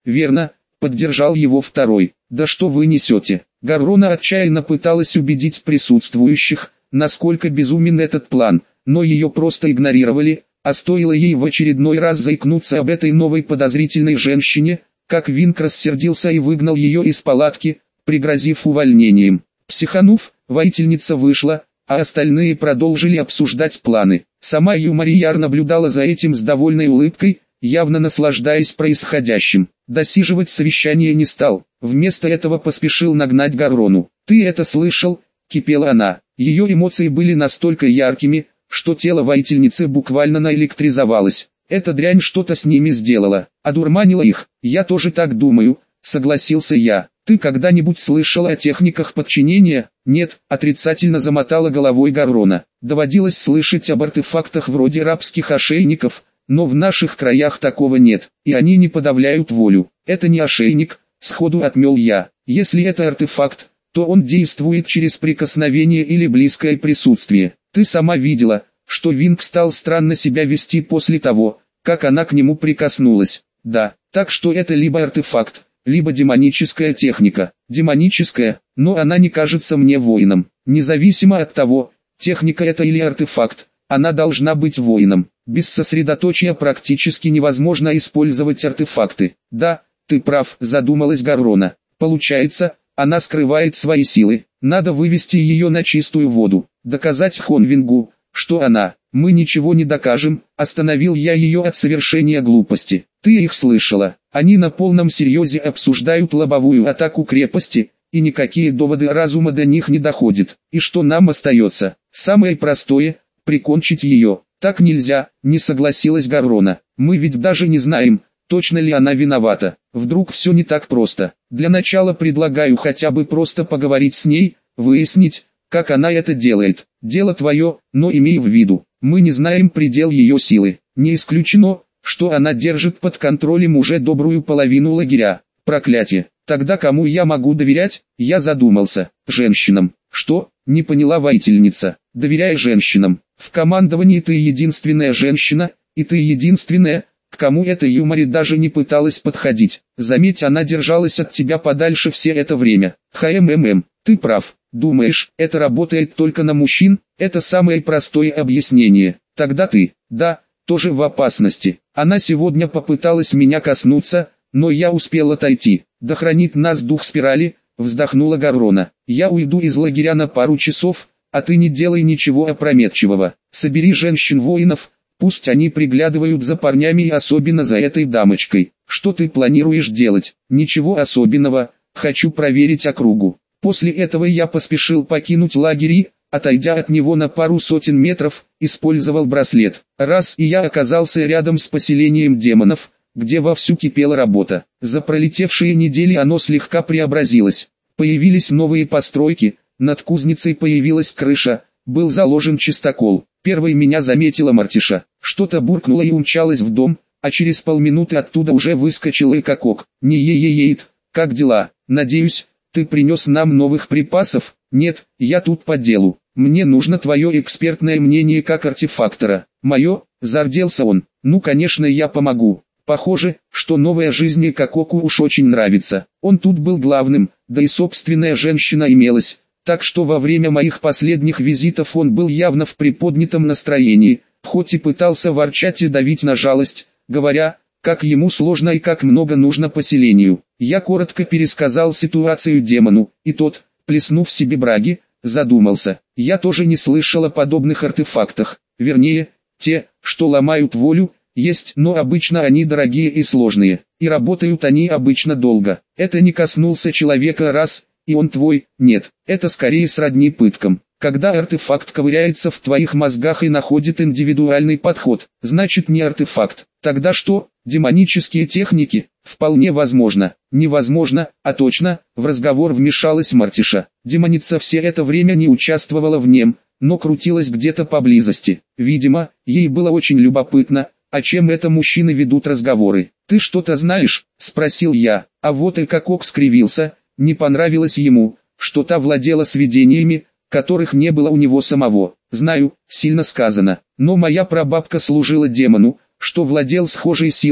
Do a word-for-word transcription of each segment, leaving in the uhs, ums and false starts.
верно, поддержал его второй. Да что вы несете? Гаррона отчаянно пыталась убедить присутствующих, насколько безумен этот план, но ее просто игнорировали, а стоило ей в очередной раз заикнуться об этой новой подозрительной женщине, как Винк рассердился и выгнал ее из палатки, пригрозив увольнением. Психанув, воительница вышла, а остальные продолжили обсуждать планы. Сама Юмарияр наблюдала за этим с довольной улыбкой, явно наслаждаясь происходящим. Досиживать совещание не стал, вместо этого поспешил нагнать Гаррону. «Ты это слышал?» — кипела она. Ее эмоции были настолько яркими, что тело воительницы буквально наэлектризовалось. Эта дрянь что-то с ними сделала, одурманила их. Я тоже так думаю, согласился я. Ты когда-нибудь слышала о техниках подчинения? Нет, отрицательно замотала головой Гаррона. Доводилось слышать об артефактах вроде рабских ошейников, но в наших краях такого нет, и они не подавляют волю. Это не ошейник, сходу отмел я. Если это артефакт, то он действует через прикосновение или близкое присутствие. Ты сама видела, что Винк стал странно себя вести после того, как она к нему прикоснулась. Да, так что это либо артефакт, либо демоническая техника. Демоническая, но она не кажется мне воином. Независимо от того, техника это или артефакт, она должна быть воином. Без сосредоточия практически невозможно использовать артефакты. Да, ты прав, задумалась Гаррона. Получается, она скрывает свои силы. Надо вывести ее на чистую воду. Доказать Хонвингу, что она. Мы ничего не докажем, остановил я ее от совершения глупости. Ты их слышала. Они на полном серьезе обсуждают лобовую атаку крепости, и никакие доводы разума до них не доходят. И что нам остается? Самое простое – прикончить ее. Так нельзя, не согласилась Гаррона. Мы ведь даже не знаем, точно ли она виновата. Вдруг все не так просто. Для начала предлагаю хотя бы просто поговорить с ней, выяснить, как она это делает. Дело твое, но имей в виду, мы не знаем предел ее силы. Не исключено, что она держит под контролем уже добрую половину лагеря. Проклятие. Тогда кому я могу доверять? Я задумался. Женщинам. Что? Не поняла воительница. Доверяй женщинам. В командовании ты единственная женщина, и ты единственная, к кому эта Юмари даже не пыталась подходить. Заметь, она держалась от тебя подальше все это время. ХММ, ты прав. Думаешь, это работает только на мужчин? Это самое простое объяснение. Тогда ты, да, тоже в опасности. Она сегодня попыталась меня коснуться, но я успел отойти. Да хранит нас дух спирали, вздохнула Гаррона. Я уйду из лагеря на пару часов, а ты не делай ничего опрометчивого. Собери женщин-воинов, пусть они приглядывают за парнями и особенно за этой дамочкой. Что ты планируешь делать? Ничего особенного, хочу проверить округу. После этого я поспешил покинуть лагерь и, отойдя от него на пару сотен метров, использовал браслет. Раз и я оказался рядом с поселением демонов, где вовсю кипела работа. За пролетевшие недели оно слегка преобразилось. Появились новые постройки, над кузницей появилась крыша, был заложен чистокол. Первой меня заметила Мартиша. Что-то буркнула и умчалась в дом, а через полминуты оттуда уже выскочил Экокок. Не е-е-ейт, как дела? Надеюсь, ты принес нам новых припасов? Нет, я тут по делу. Мне нужно твое экспертное мнение как артефактора. Мое? Зарделся он. Ну конечно я помогу. Похоже, что новая жизнь Экококу уж очень нравится. Он тут был главным, да и собственная женщина имелась. Так что во время моих последних визитов он был явно в приподнятом настроении, хоть и пытался ворчать и давить на жалость, говоря, как ему сложно и как много нужно поселению. Я коротко пересказал ситуацию демону, и тот, плеснув себе браги, задумался. Я тоже не слышал о подобных артефактах, вернее, те, что ломают волю, есть, но обычно они дорогие и сложные, и работают они обычно долго. Это не коснулся человека раз, и он твой, нет, это скорее сродни пыткам. Когда артефакт ковыряется в твоих мозгах и находит индивидуальный подход, значит не артефакт. Тогда что? Демонические техники? Вполне возможно. Невозможно, а точно, в разговор вмешалась Мартиша. Демоница все это время не участвовала в нем, но крутилась где-то поблизости. Видимо, ей было очень любопытно, о чем это мужчины ведут разговоры. «Ты что-то знаешь?» – спросил я. А вот и Экокок скривился, не понравилось ему, что та владела сведениями, которых не было у него самого. Знаю, сильно сказано, но моя прабабка служила демону, что владел схожей силой,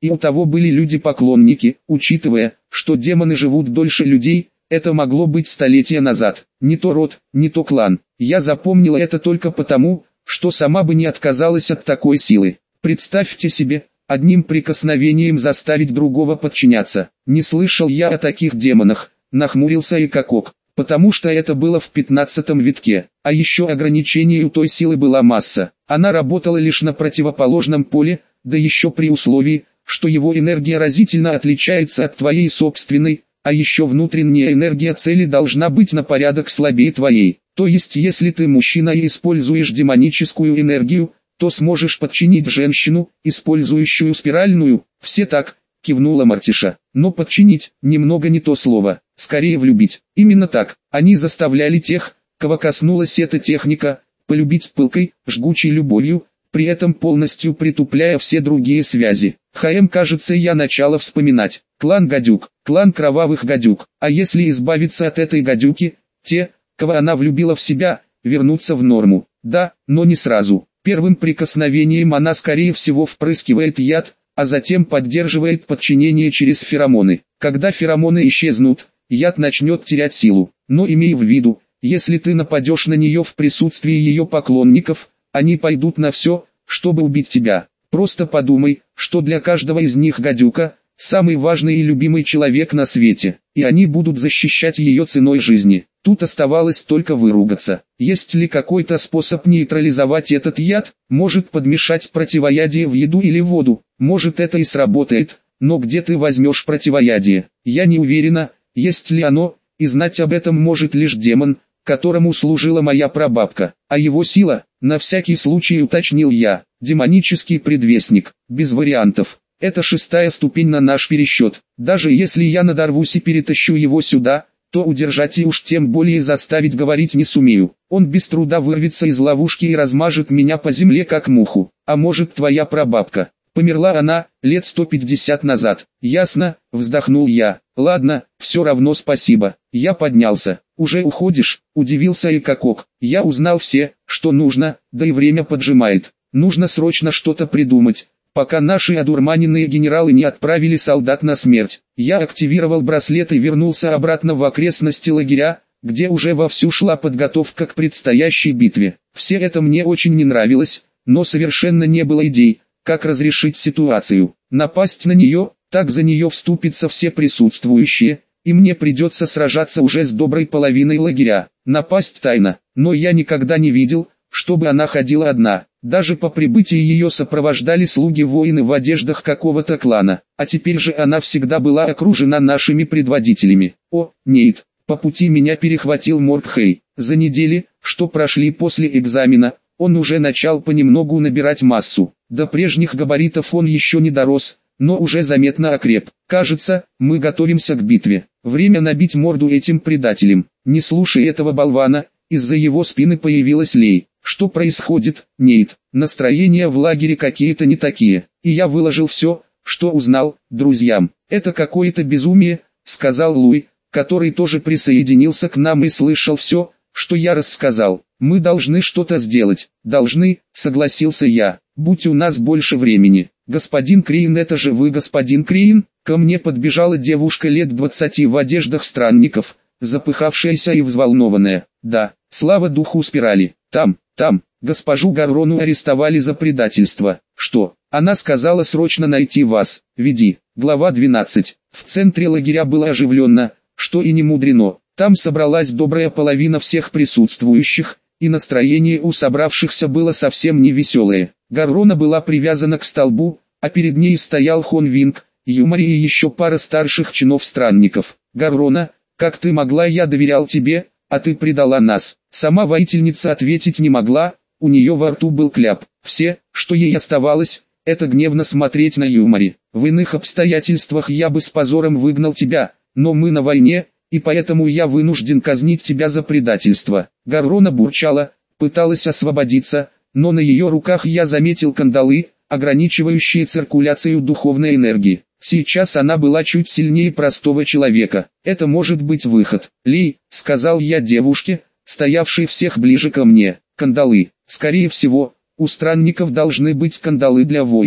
и у того были люди-поклонники, учитывая, что демоны живут дольше людей, это могло быть столетия назад. Не то род, не то клан. Я запомнила это только потому, что сама бы не отказалась от такой силы. Представьте себе, одним прикосновением заставить другого подчиняться. Не слышал я о таких демонах, нахмурился Икакок, потому что это было в пятнадцатом витке. А еще ограничение у той силы была масса. Она работала лишь на противоположном поле, да еще при условии, что его энергия разительно отличается от твоей собственной, а еще внутренняя энергия цели должна быть на порядок слабее твоей. То есть если ты мужчина и используешь демоническую энергию, то сможешь подчинить женщину, использующую спиральную. Все так, кивнула Мартиша. Но подчинить, немного не то слово, скорее влюбить. Именно так, они заставляли тех, кого коснулась эта техника, полюбить пылкой, жгучей любовью, при этом полностью притупляя все другие связи. ХМ, кажется, я начала вспоминать. Клан Гадюк, клан кровавых гадюк. А если избавиться от этой гадюки, те, кого она влюбила в себя, вернутся в норму. Да, но не сразу. Первым прикосновением она скорее всего впрыскивает яд, а затем поддерживает подчинение через феромоны. Когда феромоны исчезнут, яд начнет терять силу. Но имей в виду, если ты нападешь на нее в присутствии ее поклонников, они пойдут на все, чтобы убить тебя. Просто подумай, что для каждого из них гадюка – самый важный и любимый человек на свете, и они будут защищать ее ценой жизни. Тут оставалось только выругаться. Есть ли какой-то способ нейтрализовать этот яд? Может подмешать противоядие в еду или воду? Может это и сработает, но где ты возьмешь противоядие? Я не уверена, есть ли оно, и знать об этом может лишь демон, которому служила моя прабабка. А его сила, на всякий случай уточнил я, демонический предвестник, без вариантов. Это шестая ступень на наш пересчет. Даже если я надорвусь и перетащу его сюда, то удержать и уж тем более заставить говорить не сумею. Он без труда вырвется из ловушки и размажет меня по земле как муху. А может твоя прабабка? Померла она, лет сто пятьдесят назад. Ясно, вздохнул я. Ладно, все равно спасибо. Я поднялся. Уже уходишь? Удивился Икакок. Я узнал все, что нужно, да и время поджимает. Нужно срочно что-то придумать, пока наши одурманенные генералы не отправили солдат на смерть. Я активировал браслет и вернулся обратно в окрестности лагеря, где уже вовсю шла подготовка к предстоящей битве. Все это мне очень не нравилось, но совершенно не было идей, как разрешить ситуацию. Напасть на нее, так за нее вступятся все присутствующие, и мне придется сражаться уже с доброй половиной лагеря. Напасть тайно, но я никогда не видел, чтобы она ходила одна. Даже по прибытии ее сопровождали слуги-воины в одеждах какого-то клана, а теперь же она всегда была окружена нашими предводителями. О, нет, по пути меня перехватил Мордхей. За недели, что прошли после экзамена, он уже начал понемногу набирать массу. До прежних габаритов он еще не дорос, но уже заметно окреп. Кажется, мы готовимся к битве. Время набить морду этим предателям. Не слушай этого болвана, из-за его спины появилась Лей. Что происходит, Нейт? Настроения в лагере какие-то не такие. И я выложил все, что узнал, друзьям. Это какое-то безумие, сказал Луи, который тоже присоединился к нам и слышал все, что я рассказал. Мы должны что-то сделать. Должны, согласился я. Будь у нас больше времени. Господин Крейн, это же вы, господин Крейн? Ко мне подбежала девушка лет двадцати в одеждах странников, запыхавшаяся и взволнованная. Да, слава духу спирали. Там, там, госпожу Гаррону арестовали за предательство. Что? Она сказала срочно найти вас. Веди. Глава двенадцать. В центре лагеря было оживленно, что и не мудрено. Там собралась добрая половина всех присутствующих, и настроение у собравшихся было совсем не веселое. Гаррона была привязана к столбу, а перед ней стоял Хон Винг, Юмари и еще пара старших чинов-странников. «Гаррона, как ты могла, я доверял тебе, а ты предала нас». Сама воительница ответить не могла, у нее во рту был кляп. Все, что ей оставалось, это гневно смотреть на Юмари. «В иных обстоятельствах я бы с позором выгнал тебя, но мы на войне, и поэтому я вынужден казнить тебя за предательство». Гаррона бурчала, пыталась освободиться, но на ее руках я заметил кандалы, ограничивающие циркуляцию духовной энергии. Сейчас она была чуть сильнее простого человека. «Это может быть выход». «Лей», — сказал я девушке, стоявшей всех ближе ко мне, — «кандалы. Скорее всего, у странников должны быть кандалы для воинов».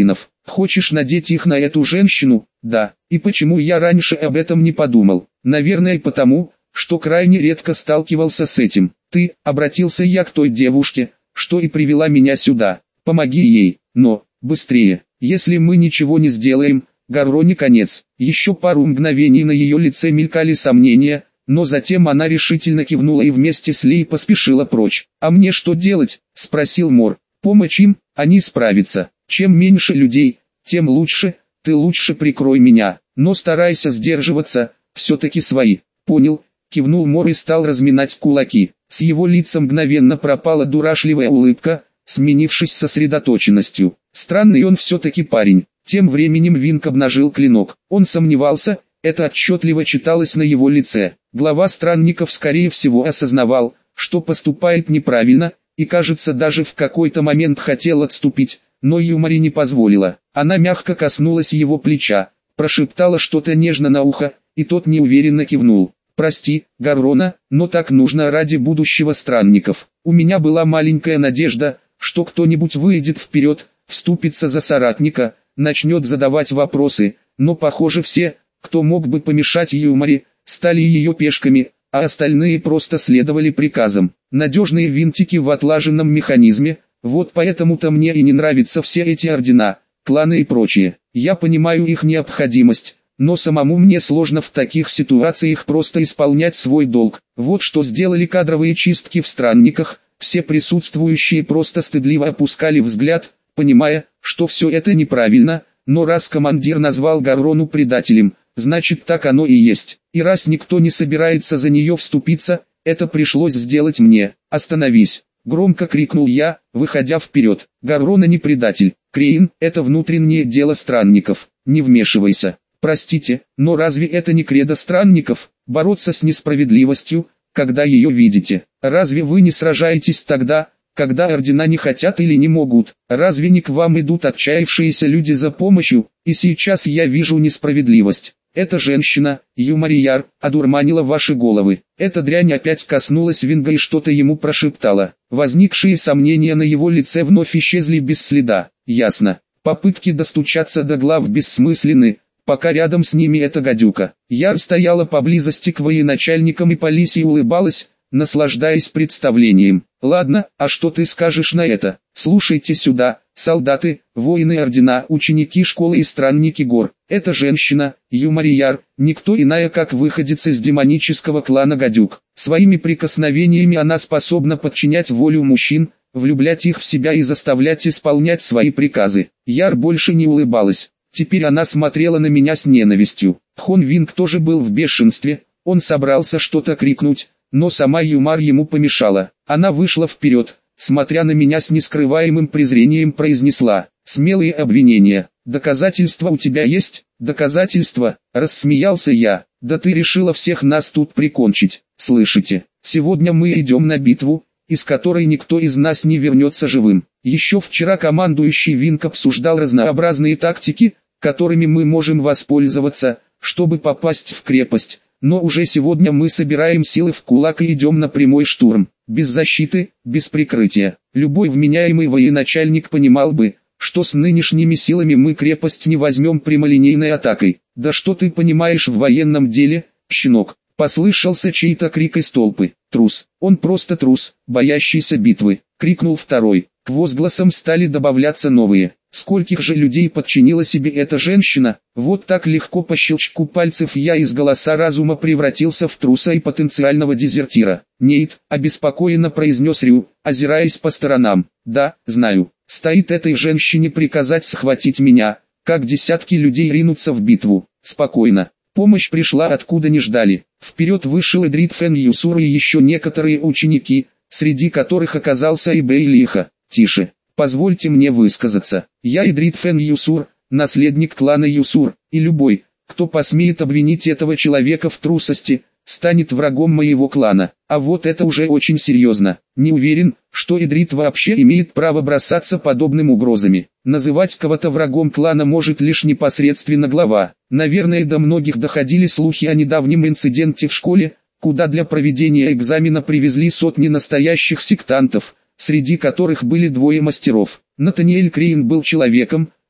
Хочешь надеть их на эту женщину? Да. И почему я раньше об этом не подумал? Наверное потому, что крайне редко сталкивался с этим. Ты, обратился я к той девушке, что и привела меня сюда. Помоги ей, но, быстрее. Если мы ничего не сделаем, Гарроне конец. Еще пару мгновений на ее лице мелькали сомнения, но затем она решительно кивнула и вместе с Лей поспешила прочь. «А мне что делать?» – спросил Мор. «Помочь им, они справятся. Чем меньше людей, тем лучше, ты лучше прикрой меня, но старайся сдерживаться, все-таки свои». «Понял», – кивнул Мор и стал разминать кулаки. С его лица мгновенно пропала дурашливая улыбка, сменившись сосредоточенностью. Странный он все-таки парень. Тем временем Винк обнажил клинок. Он сомневался, это отчетливо читалось на его лице. Глава странников скорее всего осознавал, что поступает неправильно, и кажется даже в какой-то момент хотел отступить, но Юмари не позволила. Она мягко коснулась его плеча, прошептала что-то нежно на ухо, и тот неуверенно кивнул. «Прости, Гаррона, но так нужно ради будущего странников. У меня была маленькая надежда, что кто-нибудь выйдет вперед, вступится за соратника, начнет задавать вопросы, но похоже все, кто мог бы помешать Юмари, стали ее пешками, а остальные просто следовали приказам. Надежные винтики в отлаженном механизме, вот поэтому-то мне и не нравятся все эти ордена, кланы и прочее. Я понимаю их необходимость, но самому мне сложно в таких ситуациях просто исполнять свой долг. Вот что сделали кадровые чистки в странниках, все присутствующие просто стыдливо опускали взгляд, понимая, что все это неправильно, но раз командир назвал Гаррону предателем, значит так оно и есть. И раз никто не собирается за нее вступиться, это пришлось сделать мне. «Остановись!» — громко крикнул я, выходя вперед. «Гаррона не предатель. Крейн, это внутреннее дело странников. Не вмешивайся. Простите, но разве это не кредо странников? Бороться с несправедливостью, когда ее видите? Разве вы не сражаетесь тогда, когда ордена не хотят или не могут? Разве не к вам идут отчаявшиеся люди за помощью? И сейчас я вижу несправедливость. Эта женщина, Юмарияр, одурманила ваши головы. Эта дрянь опять коснулась Винга и что-то ему прошептала. Возникшие сомнения на его лице вновь исчезли без следа. Ясно. Попытки достучаться до глав бессмысленны, пока рядом с ними эта гадюка. Яр стояла поблизости к военачальникам и Полисе и улыбалась, наслаждаясь представлением. «Ладно, а что ты скажешь на это? Слушайте сюда, солдаты, воины ордена, ученики школы и странники гор. Эта женщина, Юмарияр, никто иная как выходец из демонического клана гадюк. Своими прикосновениями она способна подчинять волю мужчин, влюблять их в себя и заставлять исполнять свои приказы». Яр больше не улыбалась. Теперь она смотрела на меня с ненавистью. Хон Винг тоже был в бешенстве, он собрался что-то крикнуть, но сама Юмар ему помешала. Она вышла вперед, смотря на меня с нескрываемым презрением произнесла: «Смелые обвинения. Доказательства у тебя есть?» «Доказательства?» — рассмеялся я. «Да ты решила всех нас тут прикончить. Слышите, сегодня мы идем на битву, из которой никто из нас не вернется живым. Еще вчера командующий Винг обсуждал разнообразные тактики, которыми мы можем воспользоваться, чтобы попасть в крепость. Но уже сегодня мы собираем силы в кулак и идем на прямой штурм, без защиты, без прикрытия. Любой вменяемый военачальник понимал бы, что с нынешними силами мы крепость не возьмем прямолинейной атакой. Да что ты понимаешь в военном деле, щенок?» Послышался чей-то крик из толпы. «Трус, он просто трус, боящийся битвы!» — крикнул второй. К возгласам стали добавляться новые. Скольких же людей подчинила себе эта женщина? Вот так легко по щелчку пальцев я из голоса разума превратился в труса и потенциального дезертира. «Нейт», — обеспокоенно произнес Рю, озираясь по сторонам. «Да, знаю. Стоит этой женщине приказать схватить меня, как десятки людей ринутся в битву. Спокойно. Помощь пришла откуда не ждали. Вперед вышел Эдрит Фен Юсур и еще некоторые ученики, среди которых оказался и Бейлиха. «Тише. Позвольте мне высказаться. Я Эдрит Фен Юсур, наследник клана Юсур, и любой, кто посмеет обвинить этого человека в трусости, станет врагом моего клана. А вот это уже очень серьезно. Не уверен, что Эдрит вообще имеет право бросаться подобными угрозами. Называть кого-то врагом клана может лишь непосредственно глава. Наверное, до многих доходили слухи о недавнем инциденте в школе, куда для проведения экзамена привезли сотни настоящих сектантов, среди которых были двое мастеров. Натаниэль Крейн был человеком,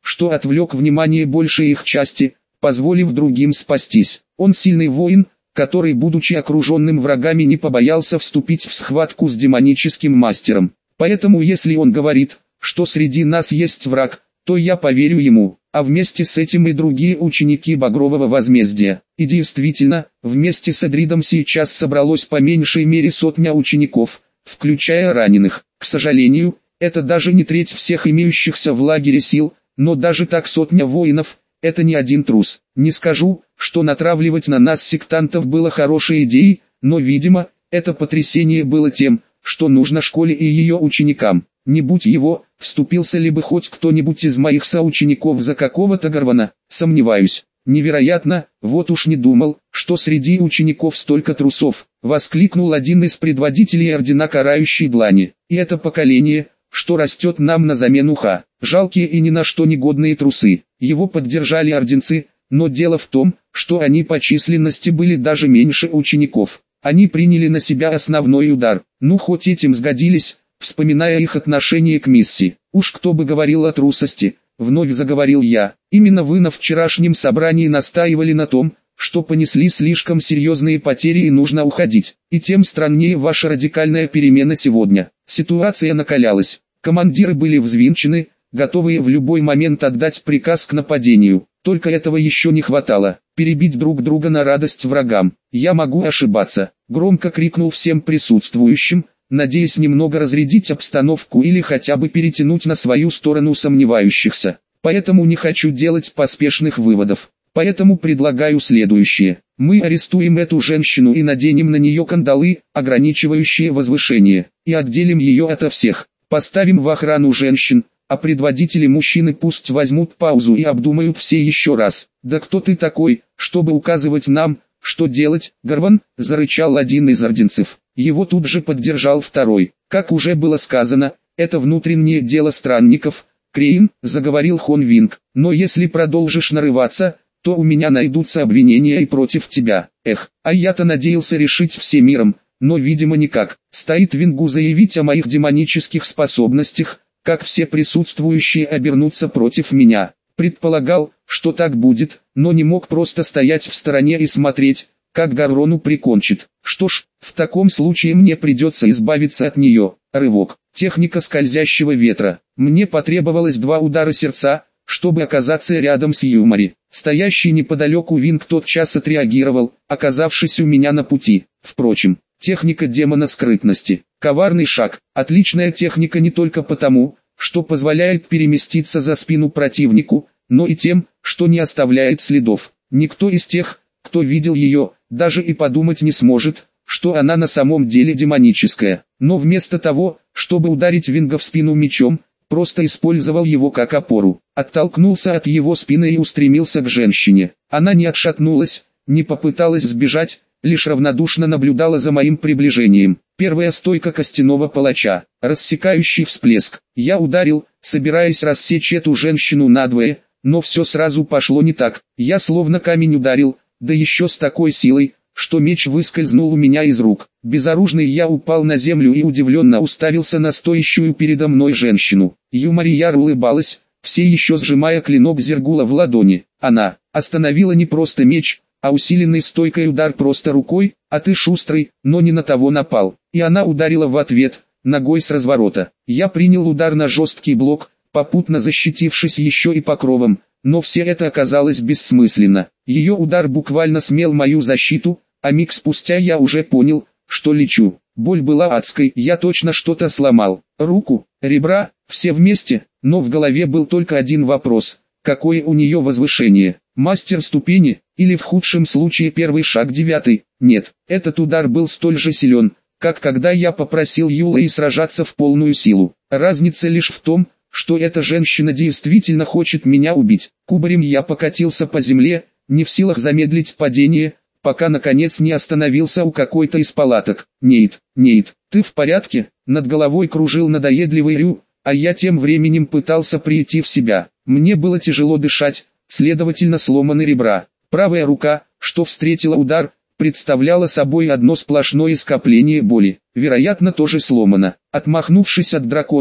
что отвлек внимание большей их части, позволив другим спастись. Он сильный воин, который, будучи окруженным врагами, не побоялся вступить в схватку с демоническим мастером. Поэтому если он говорит, что среди нас есть враг, то я поверю ему, а вместе с этим и другие ученики Багрового возмездия. И действительно, вместе с Эдридом сейчас собралось по меньшей мере сотня учеников, включая раненых. К сожалению, это даже не треть всех имеющихся в лагере сил, но даже так сотня воинов – это не один трус. Не скажу, что натравливать на нас сектантов было хорошей идеей, но, видимо, это потрясение было тем, что нужно школе и ее ученикам. Не будь его, вступился ли бы хоть кто-нибудь из моих соучеников за какого-то Гарвана, сомневаюсь. Невероятно, вот уж не думал, что среди учеников столько трусов, воскликнул один из предводителей ордена Карающей Длани. И это поколение, что растет нам на замену ха, жалкие и ни на что негодные трусы. Его поддержали орденцы, но дело в том, что они по численности были даже меньше учеников. Они приняли на себя основной удар, ну хоть этим сгодились, вспоминая их отношение к Мисси. Уж кто бы говорил о трусости, вновь заговорил я. Именно вы на вчерашнем собрании настаивали на том, что понесли слишком серьезные потери и нужно уходить. И тем страннее ваша радикальная перемена сегодня. Ситуация накалялась. Командиры были взвинчены, готовые в любой момент отдать приказ к нападению. Только этого еще не хватало. Перебить друг друга на радость врагам. Я могу ошибаться. Громко крикнул всем присутствующим, надеясь немного разрядить обстановку или хотя бы перетянуть на свою сторону сомневающихся. Поэтому не хочу делать поспешных выводов. Поэтому предлагаю следующее. Мы арестуем эту женщину и наденем на нее кандалы, ограничивающие возвышение, и отделим ее ото всех. Поставим в охрану женщин, а предводители мужчины пусть возьмут паузу и обдумают все еще раз. Да кто ты такой, чтобы указывать нам, что делать, Гарван? Зарычал один из орденцев. Его тут же поддержал второй. Как уже было сказано, это внутреннее дело странников. Крейн, заговорил Хон Винг, но если продолжишь нарываться, то у меня найдутся обвинения и против тебя. Эх, а я-то надеялся решить все миром, но видимо никак. Стоит Вингу заявить о моих демонических способностях, как все присутствующие обернутся против меня. Предполагал, что так будет, но не мог просто стоять в стороне и смотреть, как Гаррону прикончит. Что ж, в таком случае мне придется избавиться от нее. Рывок. Техника скользящего ветра. Мне потребовалось два удара сердца, чтобы оказаться рядом с Юмари. Стоящий неподалеку Винг тотчас отреагировал, оказавшись у меня на пути. Впрочем, техника демона скрытности. Коварный шаг. Отличная техника не только потому, что позволяет переместиться за спину противнику, но и тем, что не оставляет следов. Никто из тех, кто видел ее, даже и подумать не сможет, что она на самом деле демоническая. Но вместо того, чтобы ударить Винга в спину мечом, просто использовал его как опору. Оттолкнулся от его спины и устремился к женщине. Она не отшатнулась, не попыталась сбежать, лишь равнодушно наблюдала за моим приближением. Первая стойка костяного палача, рассекающий всплеск. Я ударил, собираясь рассечь эту женщину надвое, но все сразу пошло не так. Я словно камень ударил, да еще с такой силой, что меч выскользнул у меня из рук. Безоружный я упал на землю и удивленно уставился на стоящую передо мной женщину. Юмарияр улыбалась, все еще сжимая клинок Зергула в ладони. Она остановила не просто меч, а усиленный стойкой удар просто рукой. А ты шустрый, но не на того напал. И она ударила в ответ, ногой с разворота. Я принял удар на жесткий блок, попутно защитившись еще и покровом, но все это оказалось бессмысленно. Ее удар буквально смел мою защиту, а миг спустя я уже понял, что лечу. Боль была адской, я точно что-то сломал. Руку, ребра, все вместе, но в голове был только один вопрос: какое у нее возвышение? Мастер ступени, или в худшем случае первый шаг девятый? Нет, этот удар был столь же силен, как когда я попросил Юлаи сражаться в полную силу. Разница лишь в том, что эта женщина действительно хочет меня убить. Кубарем я покатился по земле, не в силах замедлить падение, пока наконец не остановился у какой-то из палаток. «Нейт, Нейт, ты в порядке?» Над головой кружил надоедливый Рю, а я тем временем пытался прийти в себя. Мне было тяжело дышать, следовательно сломаны ребра. Правая рука, что встретила удар, представляла собой одно сплошное скопление боли. Вероятно, тоже сломана. Отмахнувшись от дракона,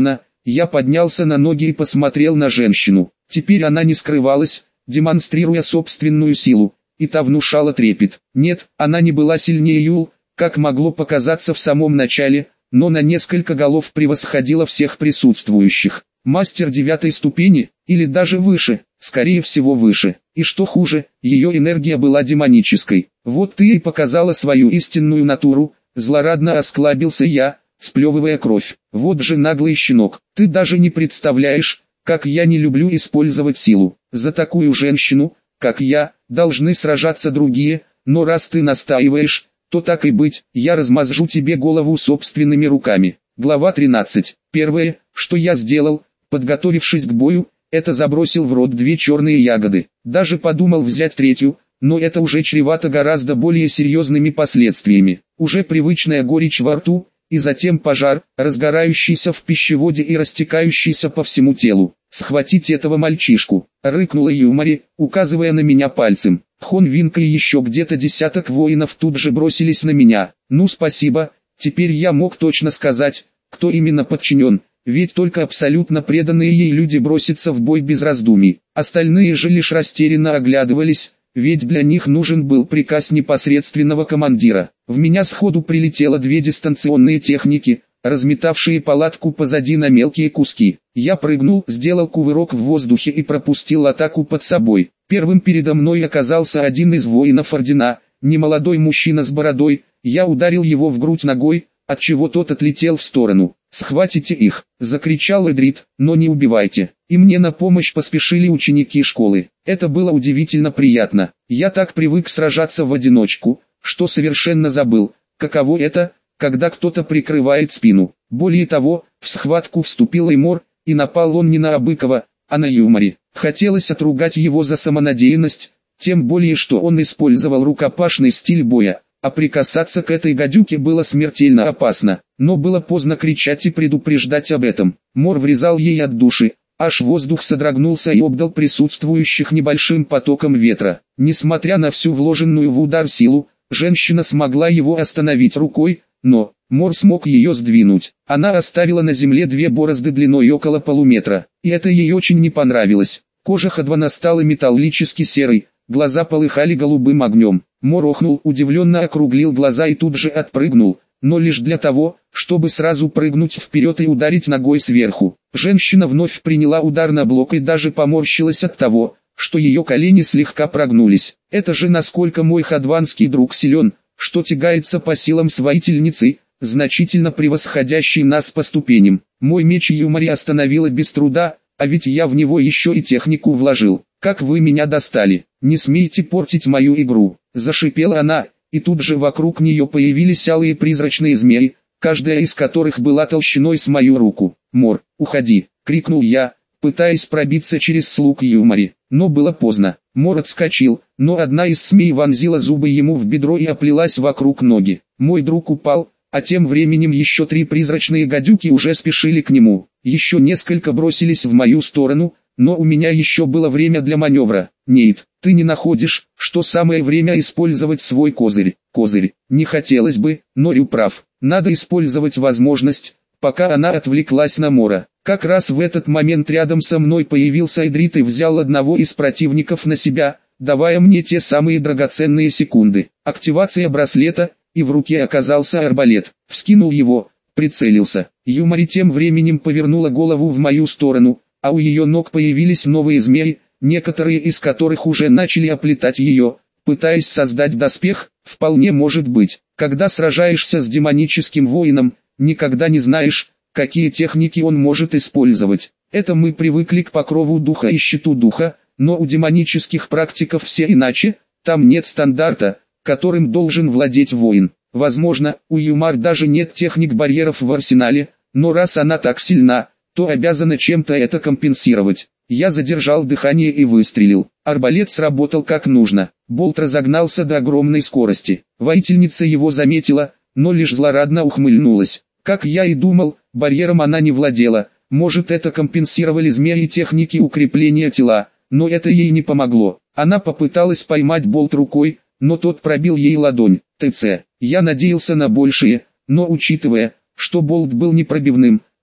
Я поднялся на ноги и посмотрел на женщину. Теперь она не скрывалась, демонстрируя собственную силу, и та внушала трепет. Нет, она не была сильнее Юл, как могло показаться в самом начале, но на несколько голов превосходила всех присутствующих. Мастер девятой ступени, или даже выше, скорее всего выше. И что хуже, ее энергия была демонической. Вот ты и показала свою истинную натуру, злорадно осклабился я, сплевывая кровь. Вот же наглый щенок, ты даже не представляешь, как я не люблю использовать силу. За такую женщину, как я, должны сражаться другие, но раз ты настаиваешь, то так и быть, я размажу тебе голову собственными руками. Глава тринадцать. Первое, что я сделал, подготовившись к бою, это забросил в рот две черные ягоды. Даже подумал взять третью, но это уже чревато гораздо более серьезными последствиями. Уже привычная горечь во рту, и затем пожар, разгорающийся в пищеводе и растекающийся по всему телу. «Схватить этого мальчишку!» — рыкнула Юмари, указывая на меня пальцем. Хон Винка и еще где-то десяток воинов тут же бросились на меня. Ну спасибо, теперь я мог точно сказать, кто именно подчинен, ведь только абсолютно преданные ей люди бросятся в бой без раздумий. Остальные же лишь растерянно оглядывались, ведь для них нужен был приказ непосредственного командира. В меня сходу прилетело две дистанционные техники, разметавшие палатку позади на мелкие куски. Я прыгнул, сделал кувырок в воздухе и пропустил атаку под собой. Первым передо мной оказался один из воинов ордена, немолодой мужчина с бородой. Я ударил его в грудь ногой, отчего тот отлетел в сторону. «Схватите их!» — закричал Эдрит, «но не убивайте!» И мне на помощь поспешили ученики школы. Это было удивительно приятно. Я так привык сражаться в одиночку, что совершенно забыл, каково это, когда кто-то прикрывает спину. Более того, в схватку вступил Эймор, и напал он не на Абыкова, а на Юмари. Хотелось отругать его за самонадеянность, тем более что он использовал рукопашный стиль боя, а прикасаться к этой гадюке было смертельно опасно. Но было поздно кричать и предупреждать об этом. Мор врезал ей от души, аж воздух содрогнулся и обдал присутствующих небольшим потоком ветра. Несмотря на всю вложенную в удар силу, женщина смогла его остановить рукой, но Мор смог ее сдвинуть. Она оставила на земле две борозды длиной около полуметра, и это ей очень не понравилось. Кожа Ходвана стала металлически серой, глаза полыхали голубым огнем. Мор охнул, удивленно округлил глаза и тут же отпрыгнул, но лишь для того, чтобы сразу прыгнуть вперед и ударить ногой сверху. Женщина вновь приняла удар на блок и даже поморщилась от того, что ее колени слегка прогнулись. Это же насколько мой ходванский друг силен, что тягается по силам с воительницей, значительно превосходящей нас по ступеням. Мой меч Юмари остановила без труда, а ведь я в него еще и технику вложил. «Как вы меня достали! Не смейте портить мою игру!» — зашипела она, и тут же вокруг нее появились алые призрачные змеи, каждая из которых была толщиной с мою руку. «Мор, уходи!» — крикнул я, пытаясь пробиться через слуг Юмари. Но было поздно. Мор отскочил, но одна из змей вонзила зубы ему в бедро и оплелась вокруг ноги. Мой друг упал, а тем временем еще три призрачные гадюки уже спешили к нему. Еще несколько бросились в мою сторону, но у меня еще было время для маневра. «Нейт, ты не находишь, что самое время использовать свой козырь?» «Козырь, не хотелось бы, но Рю прав. Надо использовать возможность, пока она отвлеклась на Мора». Как раз в этот момент рядом со мной появился Эдрит и взял одного из противников на себя, давая мне те самые драгоценные секунды. Активация браслета, и в руке оказался арбалет. Вскинул его, прицелился. Юмари тем временем повернула голову в мою сторону, а у ее ног появились новые змеи, некоторые из которых уже начали оплетать ее, пытаясь создать доспех. Вполне может быть, когда сражаешься с демоническим воином, никогда не знаешь, какие техники он может использовать. Это мы привыкли к покрову духа и щиту духа, но у демонических практиков все иначе, там нет стандарта, которым должен владеть воин. Возможно, у Юмар даже нет техник барьеров в арсенале, но раз она так сильна, то обязана чем-то это компенсировать. Я задержал дыхание и выстрелил. Арбалет сработал как нужно. Болт разогнался до огромной скорости. Воительница его заметила, но лишь злорадно ухмыльнулась. Как я и думал, барьером она не владела. Может, это компенсировали змеи техники укрепления тела, но это ей не помогло. Она попыталась поймать болт рукой, но тот пробил ей ладонь. ТЦ. Я надеялся на большее, но учитывая, что болт был непробивным,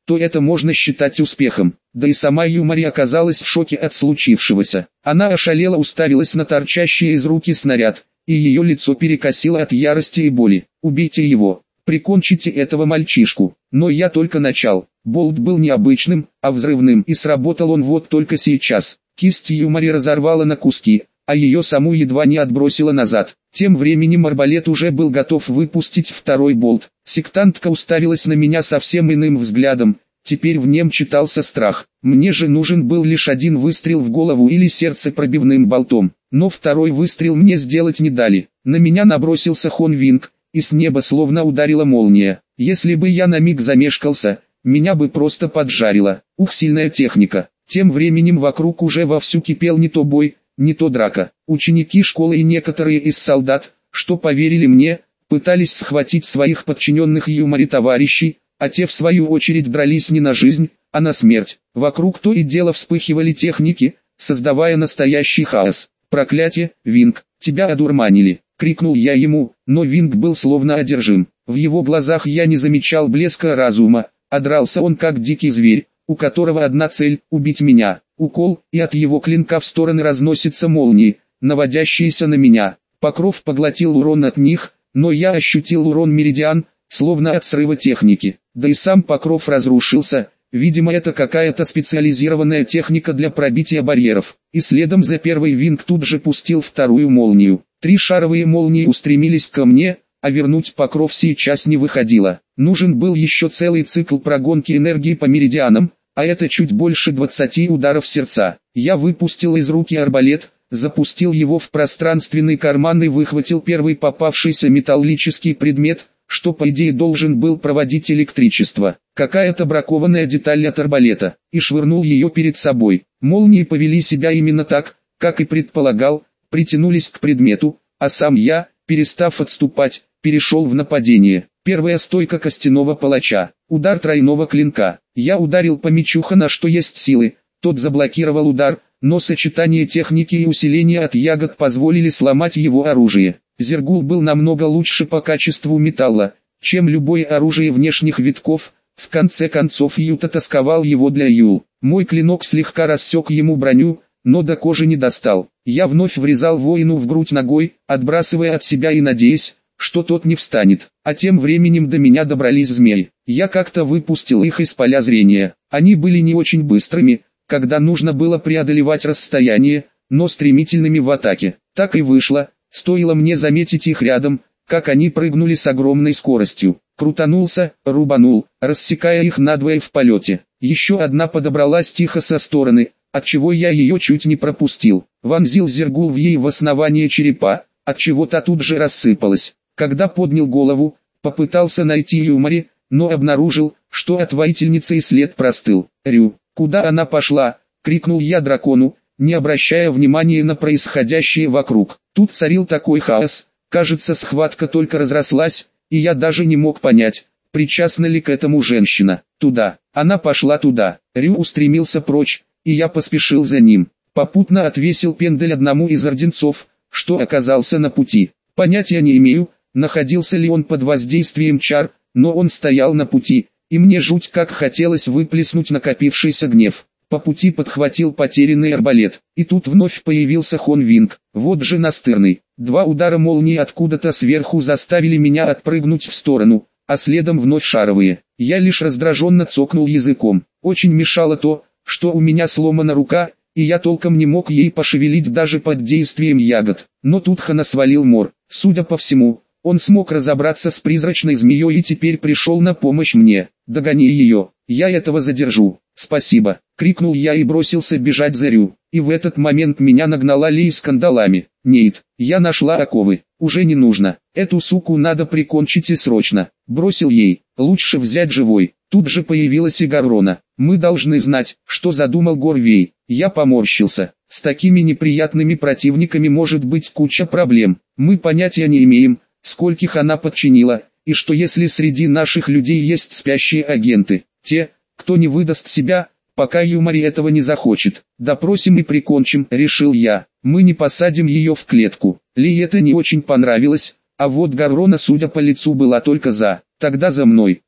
то это можно считать успехом. Да и сама Юмари оказалась в шоке от случившегося. Она ошалела уставилась на торчащий из руки снаряд, и ее лицо перекосило от ярости и боли. «Убейте его! Прикончите этого мальчишку!» Но я только начал. Болт был не обычным, а взрывным, и сработал он вот только сейчас. Кисть Юмари разорвала на куски, а ее саму едва не отбросило назад. Тем временем арбалет уже был готов выпустить второй болт. Сектантка уставилась на меня совсем иным взглядом. Теперь в нем читался страх. Мне же нужен был лишь один выстрел в голову или сердце пробивным болтом. Но второй выстрел мне сделать не дали. На меня набросился Хон Винг, и с неба словно ударила молния. Если бы я на миг замешкался, меня бы просто поджарило. Ух, сильная техника. Тем временем вокруг уже вовсю кипел не то бой, не то драка. Ученики школы и некоторые из солдат, что поверили мне, пытались схватить своих подчиненных Юмари товарищей, а те в свою очередь дрались не на жизнь, а на смерть. Вокруг то и дело вспыхивали техники, создавая настоящий хаос. «Проклятие, Винг, тебя одурманили!» — крикнул я ему, но Винг был словно одержим. В его глазах я не замечал блеска разума, а дрался он как дикий зверь, у которого одна цель — убить меня. Укол, и от его клинка в стороны разносятся молнии, наводящиеся на меня. Покров поглотил урон от них, но я ощутил урон меридиан, словно от срыва техники. Да и сам покров разрушился, видимо это какая-то специализированная техника для пробития барьеров. И следом за первой Винг тут же пустил вторую молнию. Три шаровые молнии устремились ко мне, а вернуть покров сейчас не выходило. Нужен был еще целый цикл прогонки энергии по меридианам, а это чуть больше двадцати ударов сердца. Я выпустил из руки арбалет, запустил его в пространственный карман и выхватил первый попавшийся металлический предмет, что по идее должен был проводить электричество. Какая-то бракованная деталь от арбалета, и швырнул ее перед собой. Молнии повели себя именно так, как и предполагал, притянулись к предмету, а сам я, перестав отступать, перешел в нападение. Первая стойка костяного палача, удар тройного клинка. Я ударил по мечу Хана, что есть силы, тот заблокировал удар, но сочетание техники и усиления от ягод позволили сломать его оружие. Зергул был намного лучше по качеству металла, чем любое оружие внешних витков. В конце концов Юта тосковал его для Юл. Мой клинок слегка рассек ему броню, но до кожи не достал. Я вновь врезал воину в грудь ногой, отбрасывая от себя и надеясь, что тот не встанет. А тем временем до меня добрались змеи. Я как-то выпустил их из поля зрения. Они были не очень быстрыми, когда нужно было преодолевать расстояние, но стремительными в атаке. Так и вышло, стоило мне заметить их рядом, как они прыгнули с огромной скоростью. Крутанулся, рубанул, рассекая их надвое в полете. Еще одна подобралась тихо со стороны, отчего я ее чуть не пропустил. Вонзил Зергул в ей в основание черепа, отчего та тут же рассыпалась. Когда поднял голову, попытался найти Юмари, но обнаружил, что от воительницы и след простыл. «Рю, куда она пошла?» — крикнул я дракону, не обращая внимания на происходящее вокруг. Тут царил такой хаос, кажется схватка только разрослась, и я даже не мог понять, причастна ли к этому женщина. Туда, она пошла туда. Рю устремился прочь, и я поспешил за ним. Попутно отвесил пендель одному из орденцов, что оказался на пути. Понятия не имею, находился ли он под воздействием чар, но он стоял на пути, и мне жуть как хотелось выплеснуть накопившийся гнев. По пути подхватил потерянный арбалет, и тут вновь появился Хон Винг. Вот же настырный. Два удара молнии откуда-то сверху заставили меня отпрыгнуть в сторону, а следом вновь шаровые. Я лишь раздраженно цокнул языком. Очень мешало то, что у меня сломана рука, и я толком не мог ей пошевелить даже под действием ягод. Но тут Хана свалил мор. Судя по всему, он смог разобраться с призрачной змеей и теперь пришел на помощь мне. «Догони ее, я этого задержу». «Спасибо», — крикнул я и бросился бежать за Рю. И в этот момент меня нагнала Лей с кандалами. «Нейт, я нашла оковы, уже не нужно, эту суку надо прикончить и срочно». Бросил ей, лучше взять живой. Тут же появилась и Гаррона. «Мы должны знать, что задумал Горвей». Я поморщился. С такими неприятными противниками может быть куча проблем. Мы понятия не имеем, скольких она подчинила, и что если среди наших людей есть спящие агенты, те, кто не выдаст себя, пока Юмари этого не захочет. Допросим и прикончим, решил я. Мы не посадим ее в клетку. Ли это не очень понравилось, а вот Гаррона, судя по лицу, была только за. Тогда за мной.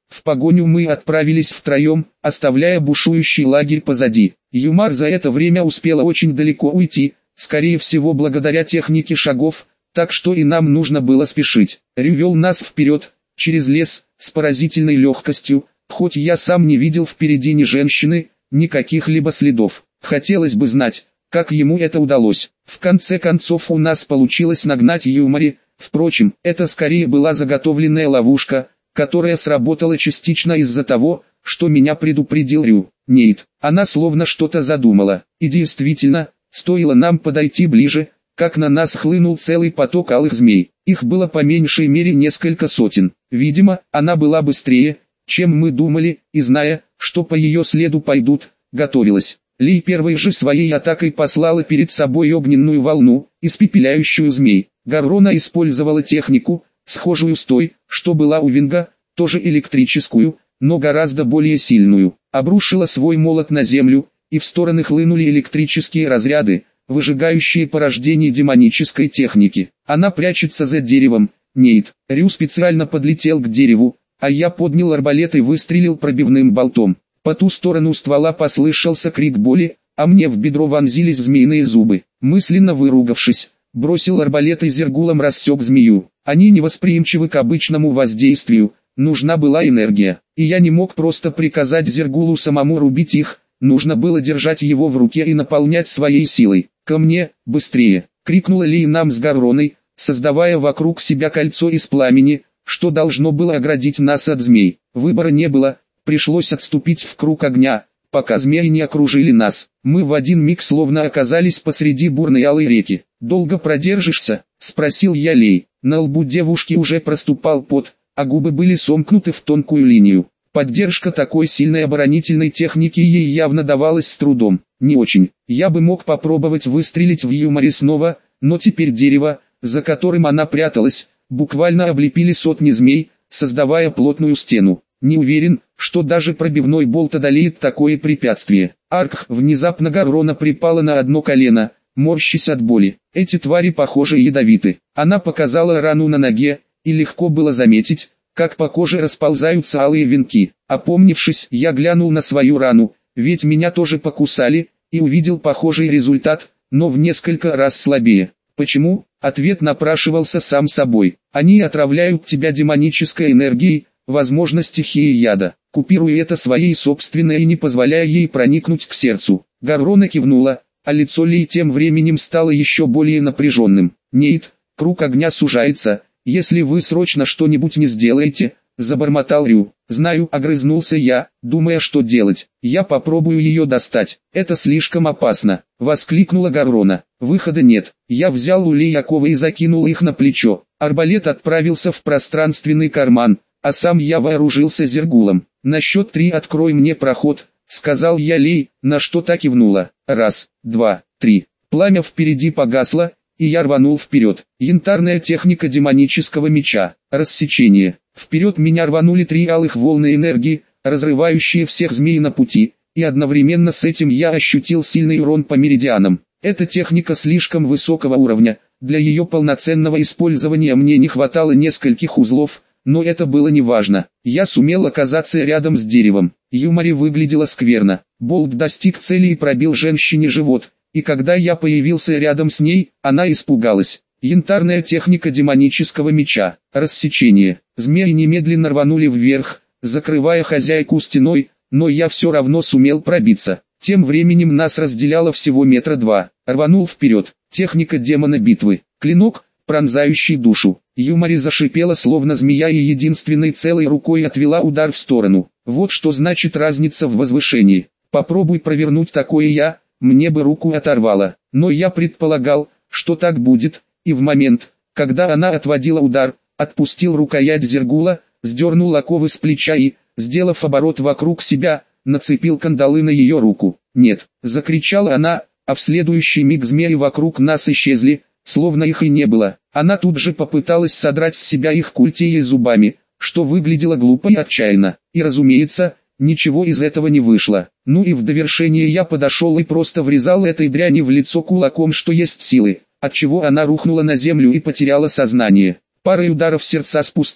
В погоню мы отправились втроем, оставляя бушующий лагерь позади. Юмар за это время успела очень далеко уйти, скорее всего благодаря технике шагов, так что и нам нужно было спешить. Рю вел нас вперед, через лес, с поразительной легкостью, хоть я сам не видел впереди ни женщины, ни каких-либо следов. Хотелось бы знать, как ему это удалось. В конце концов у нас получилось нагнать Юмари, впрочем, это скорее была заготовленная ловушка, которая сработала частично из-за того, что меня предупредил Рю. Нет, она словно что-то задумала. И действительно, стоило нам подойти ближе, как на нас хлынул целый поток алых змей. Их было по меньшей мере несколько сотен. Видимо, она была быстрее, чем мы думали, и зная, что по ее следу пойдут, готовилась. Ли первой же своей атакой послала перед собой огненную волну, испепеляющую змей. Гаррона использовала технику, схожую с той, что была у Винга, тоже электрическую, но гораздо более сильную. Обрушила свой молот на землю, и в стороны хлынули электрические разряды, выжигающие порождение демонической техники. Она прячется за деревом. Нет, Рю специально подлетел к дереву, а я поднял арбалет и выстрелил пробивным болтом. По ту сторону ствола послышался крик боли, а мне в бедро вонзились змеиные зубы. Мысленно выругавшись, бросил арбалет и зергулом рассек змею. Они невосприимчивы к обычному воздействию, нужна была энергия. И я не мог просто приказать зергулу самому рубить их, нужно было держать его в руке и наполнять своей силой. «Ко мне, быстрее!» — крикнула Ли нам с Гарроной, создавая вокруг себя кольцо из пламени, что должно было оградить нас от змей. Выбора не было, пришлось отступить в круг огня, пока змеи не окружили нас. Мы в один миг словно оказались посреди бурной алой реки. «Долго продержишься?» — спросил я Лей. На лбу девушки уже проступал пот, а губы были сомкнуты в тонкую линию. Поддержка такой сильной оборонительной техники ей явно давалась с трудом. Не очень. Я бы мог попробовать выстрелить в Юмари снова, но теперь дерево, за которым она пряталась, буквально облепили сотни змей, создавая плотную стену. Не уверен, что даже пробивной болт одолеет такое препятствие. Арк, внезапно Гаррона припала на одно колено, морщась от боли. Эти твари, похоже, ядовиты. Она показала рану на ноге, и легко было заметить, как по коже расползаются алые венки. Опомнившись, я глянул на свою рану, ведь меня тоже покусали, и увидел похожий результат, но в несколько раз слабее. Почему? Ответ напрашивался сам собой. Они отравляют тебя демонической энергией, возможно стихией яда. Купируя это своей собственной и не позволяя ей проникнуть к сердцу. Гаррона кивнула, а лицо Ли тем временем стало еще более напряженным. «Нет, круг огня сужается, если вы срочно что-нибудь не сделаете», — забормотал Рю. «Знаю», — огрызнулся я, думая, что делать. «Я попробую ее достать». «Это слишком опасно», — воскликнула Гаррона. «Выхода нет». Я взял у Ли оковы и закинул их на плечо. Арбалет отправился в пространственный карман, а сам я вооружился зергулом. «На счет три открой мне проход», — сказал я Лей, на что та кивнула. Раз, два, три. Пламя впереди погасло, и я рванул вперед. Янтарная техника демонического меча. Рассечение. Вперед меня рванули три алых волны энергии, разрывающие всех змей на пути, и одновременно с этим я ощутил сильный урон по меридианам. Эта техника слишком высокого уровня, для ее полноценного использования мне не хватало нескольких узлов, но это было неважно. Я сумел оказаться рядом с деревом. Юмари выглядела скверно. Болт достиг цели и пробил женщине живот, и когда я появился рядом с ней, она испугалась. Янтарная техника демонического меча. Рассечение. Змеи немедленно рванули вверх, закрывая хозяйку стеной, но я все равно сумел пробиться. Тем временем нас разделяло всего метра два. Рванул вперед. Техника демона битвы. Клинок, пронзающий душу. Юмари зашипела словно змея и единственной целой рукой отвела удар в сторону. Вот что значит разница в возвышении. Попробуй провернуть такое я, мне бы руку оторвало. Но я предполагал, что так будет, и в момент, когда она отводила удар, отпустил рукоять зергула, сдернул оковы с плеча и, сделав оборот вокруг себя, нацепил кандалы на ее руку. «Нет!» — закричала она, а в следующий миг змеи вокруг нас исчезли, словно их и не было. Она тут же попыталась содрать с себя их культей зубами, что выглядело глупо и отчаянно. И разумеется, ничего из этого не вышло. Ну и в довершение я подошел и просто врезал этой дряни в лицо кулаком, что есть силы, отчего она рухнула на землю и потеряла сознание. Парой ударов сердца спустя,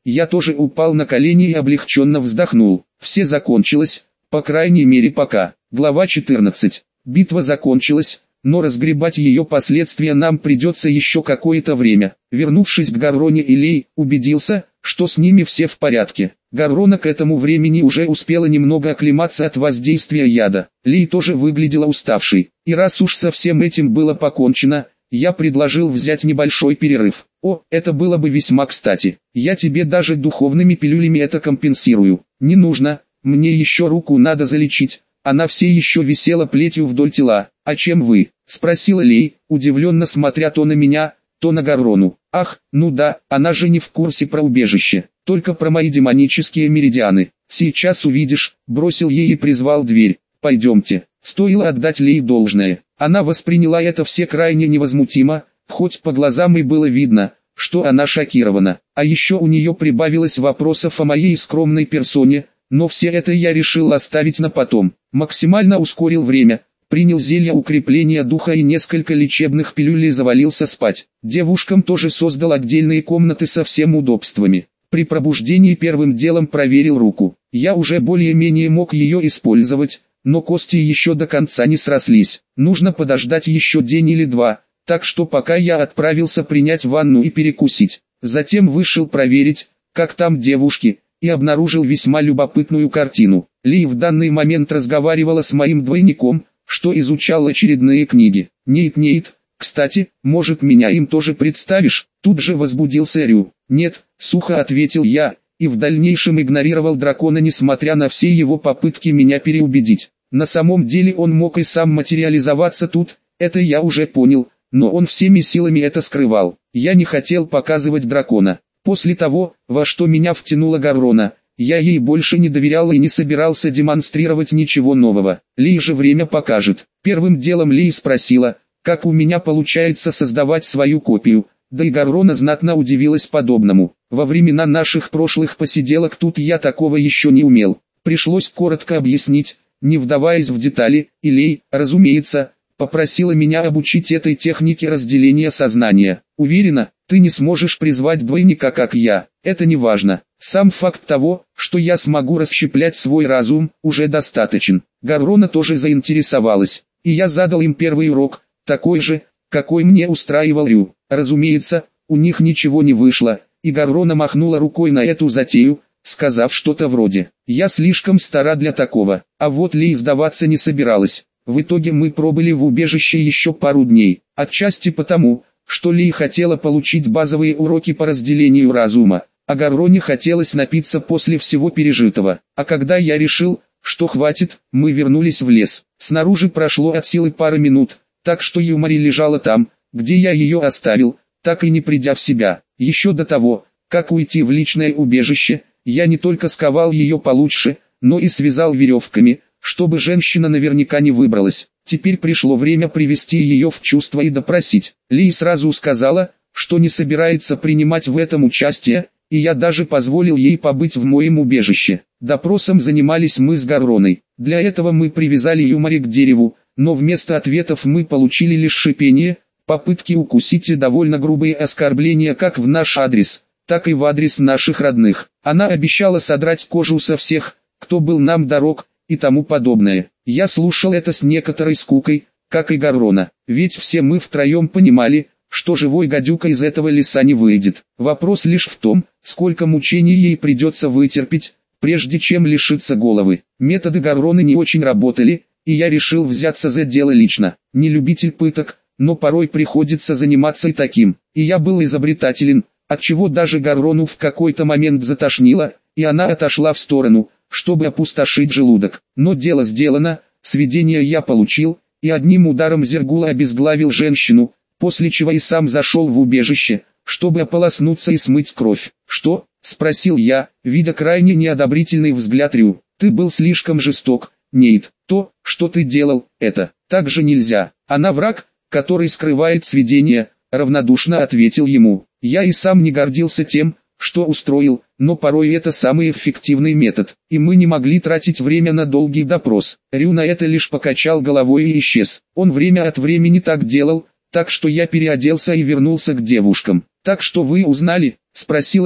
Я тоже упал на колени и облегченно вздохнул. Все закончилось, по крайней мере пока. Глава четырнадцать. Битва закончилась, но разгребать ее последствия нам придется еще какое-то время. Вернувшись к Гарроне и Лей, убедился, что с ними все в порядке. Гаррона к этому времени уже успела немного оклематься от воздействия яда. Лей тоже выглядела уставшей. И раз уж со всем этим было покончено, я предложил взять небольшой перерыв. О, это было бы весьма кстати. Я тебе даже духовными пилюлями это компенсирую. Не нужно, мне еще руку надо залечить. Она все еще висела плетью вдоль тела. «А чем вы?» – спросила Лей, удивленно смотря то на меня, то на Гаррону. «Ах, ну да, она же не в курсе про убежище, только про мои демонические меридианы. Сейчас увидишь», – бросил ей и призвал дверь. «Пойдемте». Стоило отдать Лей должное. Она восприняла это все крайне невозмутимо, хоть по глазам и было видно, что она шокирована. А еще у нее прибавилось вопросов о моей скромной персоне, но все это я решил оставить на потом. Максимально ускорил время, принял зелье укрепления духа и несколько лечебных пилюль и завалился спать. Девушкам тоже создал отдельные комнаты со всеми удобствами. При пробуждении первым делом проверил руку. Я уже более-менее мог ее использовать, но кости еще до конца не срослись. Нужно подождать еще день или два, так что пока я отправился принять ванну и перекусить. Затем вышел проверить, как там девушки, и обнаружил весьма любопытную картину. Ли в данный момент разговаривала с моим двойником, что изучал очередные книги. «Нейт-нейт, кстати, может меня им тоже представишь?» Тут же возбудился Рю. «Нет», сухо ответил я, и в дальнейшем игнорировал дракона, несмотря на все его попытки меня переубедить. На самом деле он мог и сам материализоваться тут, это я уже понял, но он всеми силами это скрывал. Я не хотел показывать дракона. После того, во что меня втянула Гаррона, я ей больше не доверял и не собирался демонстрировать ничего нового. Ли же время покажет. Первым делом Ли спросила, как у меня получается создавать свою копию, да и Гаррона знатно удивилась подобному. Во времена наших прошлых посиделок тут я такого еще не умел. Пришлось коротко объяснить, не вдаваясь в детали, и Лей, разумеется, попросила меня обучить этой технике разделения сознания. Уверена, ты не сможешь призвать двойника как я, это не важно. Сам факт того, что я смогу расщеплять свой разум, уже достаточен. Гаррона тоже заинтересовалась, и я задал им первый урок, такой же, какой мне устраивал Рю. Разумеется, у них ничего не вышло, и Гаррона махнула рукой на эту затею, сказав что-то вроде «Я слишком стара для такого», а вот Лей сдаваться не собиралась. В итоге мы пробыли в убежище еще пару дней, отчасти потому, что Лей хотела получить базовые уроки по разделению разума, а Гарроне хотелось напиться после всего пережитого. А когда я решил, что хватит, мы вернулись в лес. Снаружи прошло от силы пары минут, так что Юмари лежала там, где я ее оставил, так и не придя в себя. Еще до того, как уйти в личное убежище, я не только сковал ее получше, но и связал веревками, чтобы женщина наверняка не выбралась. Теперь пришло время привести ее в чувство и допросить. Ли сразу сказала, что не собирается принимать в этом участие, и я даже позволил ей побыть в моем убежище. Допросом занимались мы с Гарроной. Для этого мы привязали Юмари к дереву, но вместо ответов мы получили лишь шипение, попытки укусить и довольно грубые оскорбления как в наш адрес, так и в адрес наших родных. Она обещала содрать кожу со всех, кто был нам дорог, и тому подобное. Я слушал это с некоторой скукой, как и Гаррона, ведь все мы втроем понимали, что живой гадюка из этого леса не выйдет. Вопрос лишь в том, сколько мучений ей придется вытерпеть, прежде чем лишиться головы. Методы Гарроны не очень работали, и я решил взяться за дело лично. Не любитель пыток, но порой приходится заниматься и таким. И я был изобретателен, отчего даже Гаррону в какой-то момент затошнило, и она отошла в сторону, чтобы опустошить желудок. Но дело сделано, сведения я получил, и одним ударом Зергула обезглавил женщину, после чего и сам зашел в убежище, чтобы ополоснуться и смыть кровь. «Что?» – спросил я, видя крайне неодобрительный взгляд Рю. «Ты был слишком жесток, Нейт. То, что ты делал, это так же нельзя. Она враг, который скрывает сведения», – равнодушно ответил ему. Я и сам не гордился тем, что устроил, но порой это самый эффективный метод, и мы не могли тратить время на долгий допрос. Рю на это лишь покачал головой и исчез. Он время от времени так делал, так что я переоделся и вернулся к девушкам. «Так что вы узнали?» – спросила Лей.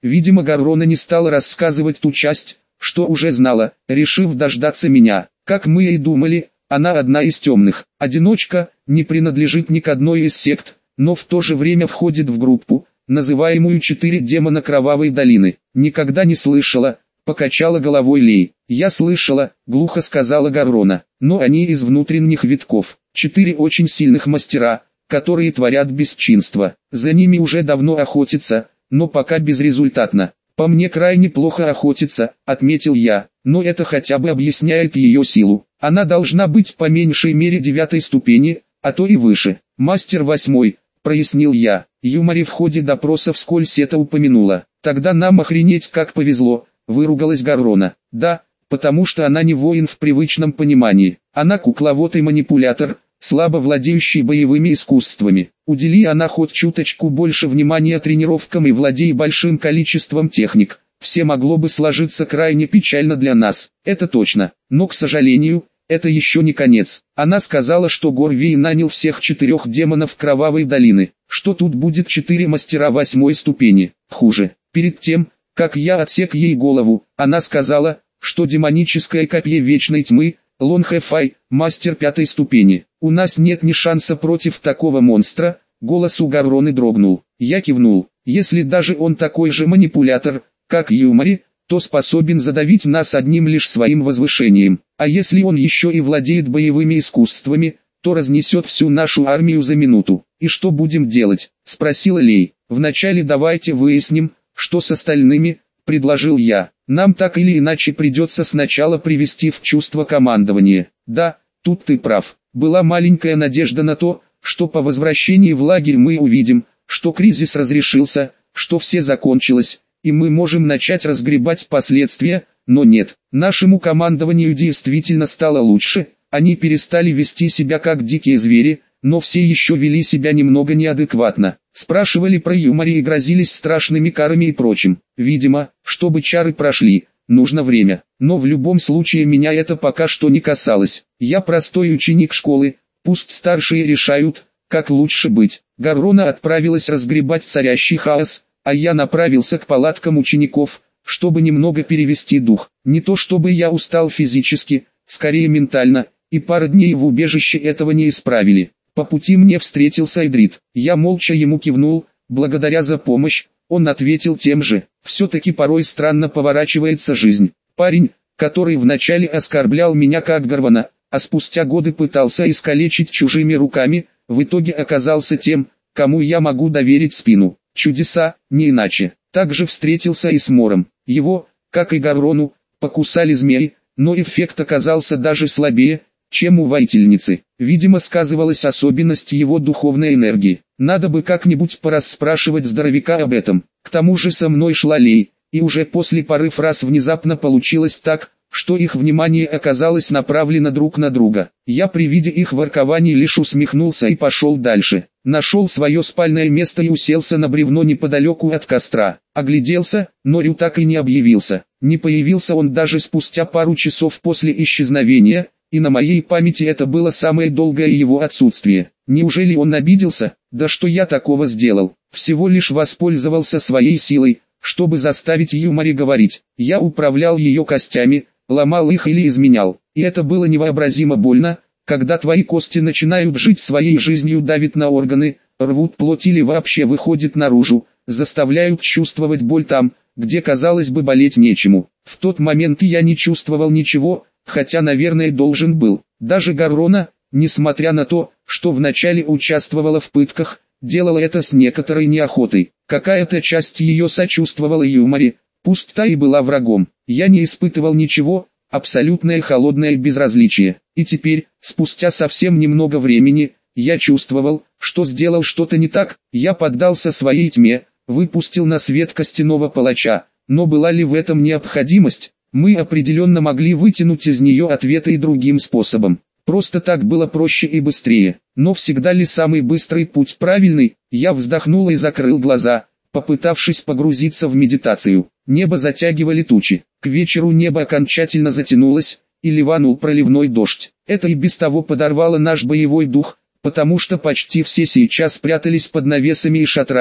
Видимо, Гаррона не стала рассказывать ту часть, что уже знала, решив дождаться меня. Как мы и думали, она одна из темных. Одиночка, не принадлежит ни к одной из сект, но в то же время входит в группу, называемую «Четыре демона Кровавой долины». Никогда не слышала, покачала головой Лей. Я слышала, глухо сказала Гаррона, но они из внутренних витков. Четыре очень сильных мастера, которые творят бесчинство. За ними уже давно охотятся, но пока безрезультатно. По мне крайне плохо охотится, отметил я, но это хотя бы объясняет ее силу. Она должна быть по меньшей мере девятой ступени, а то и выше. Мастер восьмой, прояснил я. Юмари в ходе допроса вскользь это упомянула. Тогда нам охренеть как повезло, выругалась Гаррона. Да, потому что она не воин в привычном понимании. Она кукловод и манипулятор, слабо владеющий боевыми искусствами. Удели она хоть чуточку больше внимания тренировкам и владей большим количеством техник, все могло бы сложиться крайне печально для нас. Это точно, но, к сожалению, это еще не конец. Она сказала, что Горвей нанял всех четырех демонов Кровавой долины, что тут будет четыре мастера восьмой ступени. Хуже. Перед тем, как я отсек ей голову, она сказала, что демоническое копье Вечной Тьмы, Лон Хэфай, мастер пятой ступени. У нас нет ни шанса против такого монстра. Голос у Гарроны дрогнул. Я кивнул. Если даже он такой же манипулятор, как Юмари, то способен задавить нас одним лишь своим возвышением. А если он еще и владеет боевыми искусствами, то разнесет всю нашу армию за минуту. И что будем делать? Спросила Лей. Вначале давайте выясним, что с остальными, предложил я. Нам так или иначе придется сначала привести в чувство командование. Да, тут ты прав. Была маленькая надежда на то, что по возвращении в лагерь мы увидим, что кризис разрешился, что все закончилось, и мы можем начать разгребать последствия, но нет. Нашему командованию действительно стало лучше, они перестали вести себя как дикие звери, но все еще вели себя немного неадекватно. Спрашивали про Юмари и грозились страшными карами и прочим. Видимо, чтобы чары прошли, нужно время. Но в любом случае меня это пока что не касалось. Я простой ученик школы, пусть старшие решают, как лучше быть. Гаррона отправилась разгребать царящий хаос, а я направился к палаткам учеников, чтобы немного перевести дух. Не то чтобы я устал физически, скорее ментально, и пара дней в убежище этого не исправили. По пути мне встретился Эдрит. Я молча ему кивнул, благодаря за помощь. Он ответил тем же. Все-таки порой странно поворачивается жизнь. Парень, который вначале оскорблял меня как Гарвана, а спустя годы пытался искалечить чужими руками, в итоге оказался тем, кому я могу доверить спину. Чудеса, не иначе. Также встретился и с Мором. Его, как и Гаррону, покусали змеи, но эффект оказался даже слабее, чем у воительницы. Видимо, сказывалась особенность его духовной энергии. Надо бы как-нибудь порасспрашивать здоровяка об этом. К тому же со мной шла Лей, и уже после пары фраз внезапно получилось так, что их внимание оказалось направлено друг на друга. Я при виде их воркований лишь усмехнулся и пошел дальше. Нашел свое спальное место и уселся на бревно неподалеку от костра. Огляделся, но Рю так и не объявился. Не появился он даже спустя пару часов после исчезновения, и на моей памяти это было самое долгое его отсутствие. Неужели он обиделся? Да что я такого сделал? Всего лишь воспользовался своей силой, чтобы заставить Юмари говорить. Я управлял ее костями, ломал их или изменял. И это было невообразимо больно, когда твои кости начинают жить своей жизнью, давят на органы, рвут плоть или вообще выходят наружу, заставляют чувствовать боль там, где казалось бы болеть нечему. В тот момент я не чувствовал ничего, хотя, наверное, должен был. Даже Гаррона, несмотря на то, что вначале участвовала в пытках, делала это с некоторой неохотой. Какая-то часть ее сочувствовала Юмари, пусть та и была врагом. Я не испытывал ничего, абсолютное холодное безразличие. И теперь, спустя совсем немного времени, я чувствовал, что сделал что-то не так. Я поддался своей тьме, выпустил на свет костяного палача. Но была ли в этом необходимость? Мы определенно могли вытянуть из нее ответы и другим способом. Просто так было проще и быстрее. Но всегда ли самый быстрый путь правильный? Я вздохнул и закрыл глаза, попытавшись погрузиться в медитацию. Небо затягивали тучи. К вечеру небо окончательно затянулось, и ливанул проливной дождь. Это и без того подорвало наш боевой дух, потому что почти все сейчас прятались под навесами и шатрами,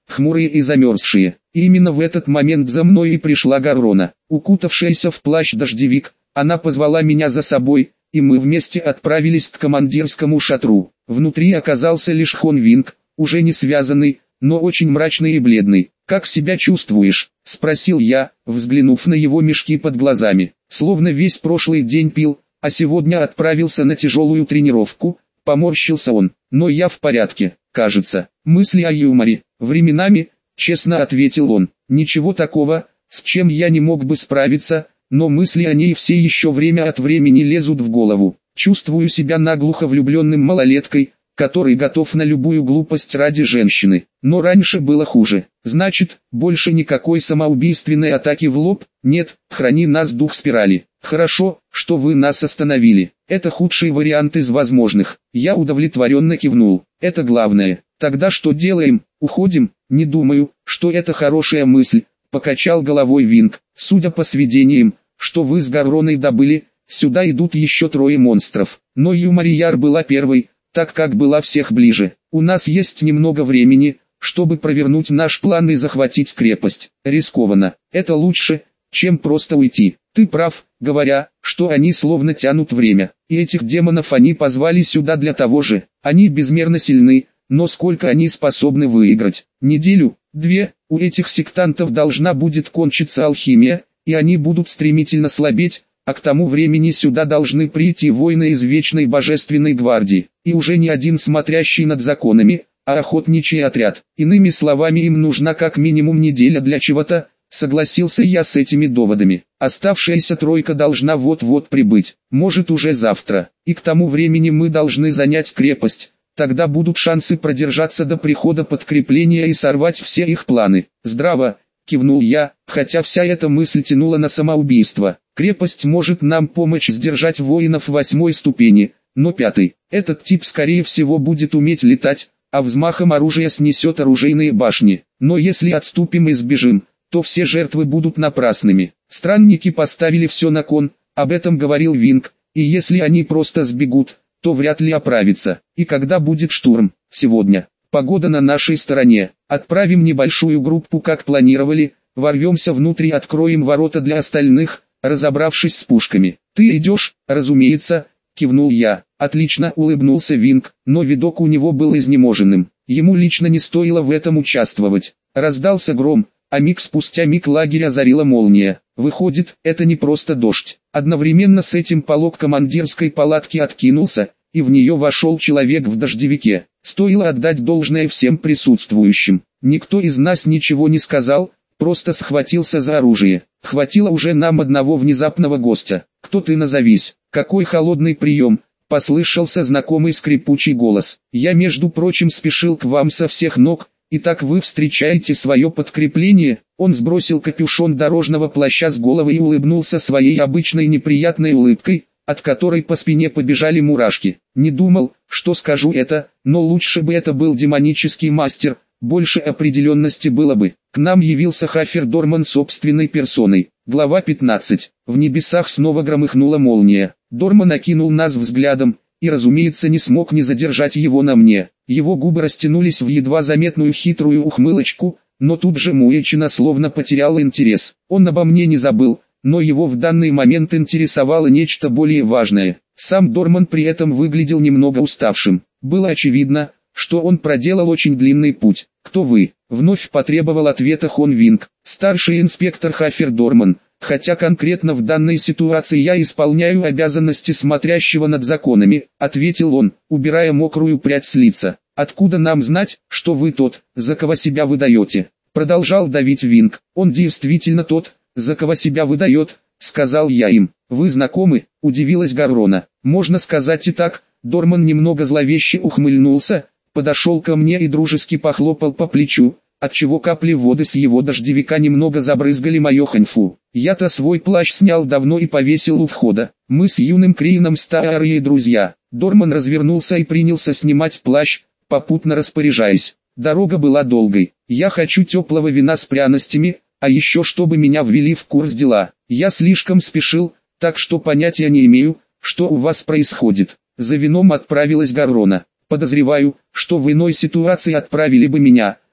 хмурые и замерзшие. И именно в этот момент за мной и пришла Гаррона. Укутавшаяся в плащ-дождевик, она позвала меня за собой, и мы вместе отправились к командирскому шатру. Внутри оказался лишь Хон Винг, уже не связанный, но очень мрачный и бледный. «Как себя чувствуешь?» – спросил я, взглянув на его мешки под глазами. Словно весь прошлый день пил, а сегодня отправился на тяжелую тренировку. Поморщился он. «Но я в порядке, кажется. Мысли о юморе. Временами», – честно ответил он. «Ничего такого, с чем я не мог бы справиться, но мысли о ней все еще время от времени лезут в голову. Чувствую себя наглухо влюбленным малолеткой, который готов на любую глупость ради женщины. Но раньше было хуже. Значит, больше никакой самоубийственной атаки в лоб? Нет, храни нас дух спирали. Хорошо, что вы нас остановили. Это худший вариант из возможных». Я удовлетворенно кивнул. «Это главное. Тогда что делаем? Уходим?» «Не думаю, что это хорошая мысль», — покачал головой Винг. «Судя по сведениям, что вы с Гарроной добыли, сюда идут еще трое монстров. Но Юмарияр была первой, так как была всех ближе. У нас есть немного времени, чтобы провернуть наш план и захватить крепость. Рискованно. Это лучше, чем просто уйти. Ты прав, говоря, что они словно тянут время. И этих демонов они позвали сюда для того же. Они безмерно сильны, но сколько они способны выиграть? Неделю, две, у этих сектантов должна будет кончиться алхимия, и они будут стремительно слабеть, а к тому времени сюда должны прийти воины из Вечной Божественной Гвардии, и уже не один смотрящий над законами, а охотничий отряд. Иными словами, им нужна как минимум неделя для чего-то. Согласился я с этими доводами. Оставшаяся тройка должна вот-вот прибыть, может уже завтра, и к тому времени мы должны занять крепость. Тогда будут шансы продержаться до прихода подкрепления и сорвать все их планы. Здраво, кивнул я, хотя вся эта мысль тянула на самоубийство. Крепость может нам помочь сдержать воинов восьмой ступени, но пятой. Этот тип скорее всего будет уметь летать, а взмахом оружия снесет оружейные башни. Но если отступим и сбежим, то все жертвы будут напрасными. Странники поставили все на кон, об этом говорил Винг, и если они просто сбегут, то вряд ли оправятся. И когда будет штурм? Сегодня. Погода на нашей стороне. Отправим небольшую группу, как планировали, ворвемся внутрь и откроем ворота для остальных, разобравшись с пушками. Ты идешь? Разумеется, кивнул я. Отлично, улыбнулся Винг, но видок у него был изнеможенным. Ему лично не стоило в этом участвовать. Раздался гром, а миг спустя миг лагерь озарила молния. Выходит, это не просто дождь. Одновременно с этим полог командирской палатки откинулся, и в нее вошел человек в дождевике. Стоило отдать должное всем присутствующим. Никто из нас ничего не сказал, просто схватился за оружие. Хватило уже нам одного внезапного гостя. «Кто ты, назовись? Какой холодный прием?» Послышался знакомый скрипучий голос. «Я, между прочим, спешил к вам со всех ног. Итак, вы встречаете свое подкрепление?» Он сбросил капюшон дорожного плаща с головы и улыбнулся своей обычной неприятной улыбкой, от которой по спине побежали мурашки. «Не думал, что скажу это, но лучше бы это был демонический мастер, больше определенности было бы». К нам явился Хафер Дорман собственной персоной. Глава пятнадцать. В небесах снова громыхнула молния. Дорман окинул нас взглядом, и разумеется не смог не задержать его на мне. Его губы растянулись в едва заметную хитрую ухмылочку, но тут же Муэчина словно потерял интерес. Он обо мне не забыл, но его в данный момент интересовало нечто более важное. Сам Дорман при этом выглядел немного уставшим. Было очевидно, что он проделал очень длинный путь. «Кто вы?» — вновь потребовал ответа Хон Винг. «Старший инспектор Хафер Дорман, хотя конкретно в данной ситуации я исполняю обязанности смотрящего над законами», — ответил он, убирая мокрую прядь с лица. «Откуда нам знать, что вы тот, за кого себя выдаете?» Продолжал давить Винг. «Он действительно тот, за кого себя выдает», — сказал я им. «Вы знакомы?» — удивилась Гаррона. «Можно сказать и так». Дорман немного зловеще ухмыльнулся, подошел ко мне и дружески похлопал по плечу, отчего капли воды с его дождевика немного забрызгали мое ханьфу. Я-то свой плащ снял давно и повесил у входа. Мы с юным Криином старые друзья. Дорман развернулся и принялся снимать плащ, попутно распоряжаясь. Дорога была долгой. «Я хочу теплого вина с пряностями, а еще чтобы меня ввели в курс дела. Я слишком спешил, так что понятия не имею, что у вас происходит». За вином отправилась Гаррона. «Подозреваю, что в иной ситуации отправили бы меня,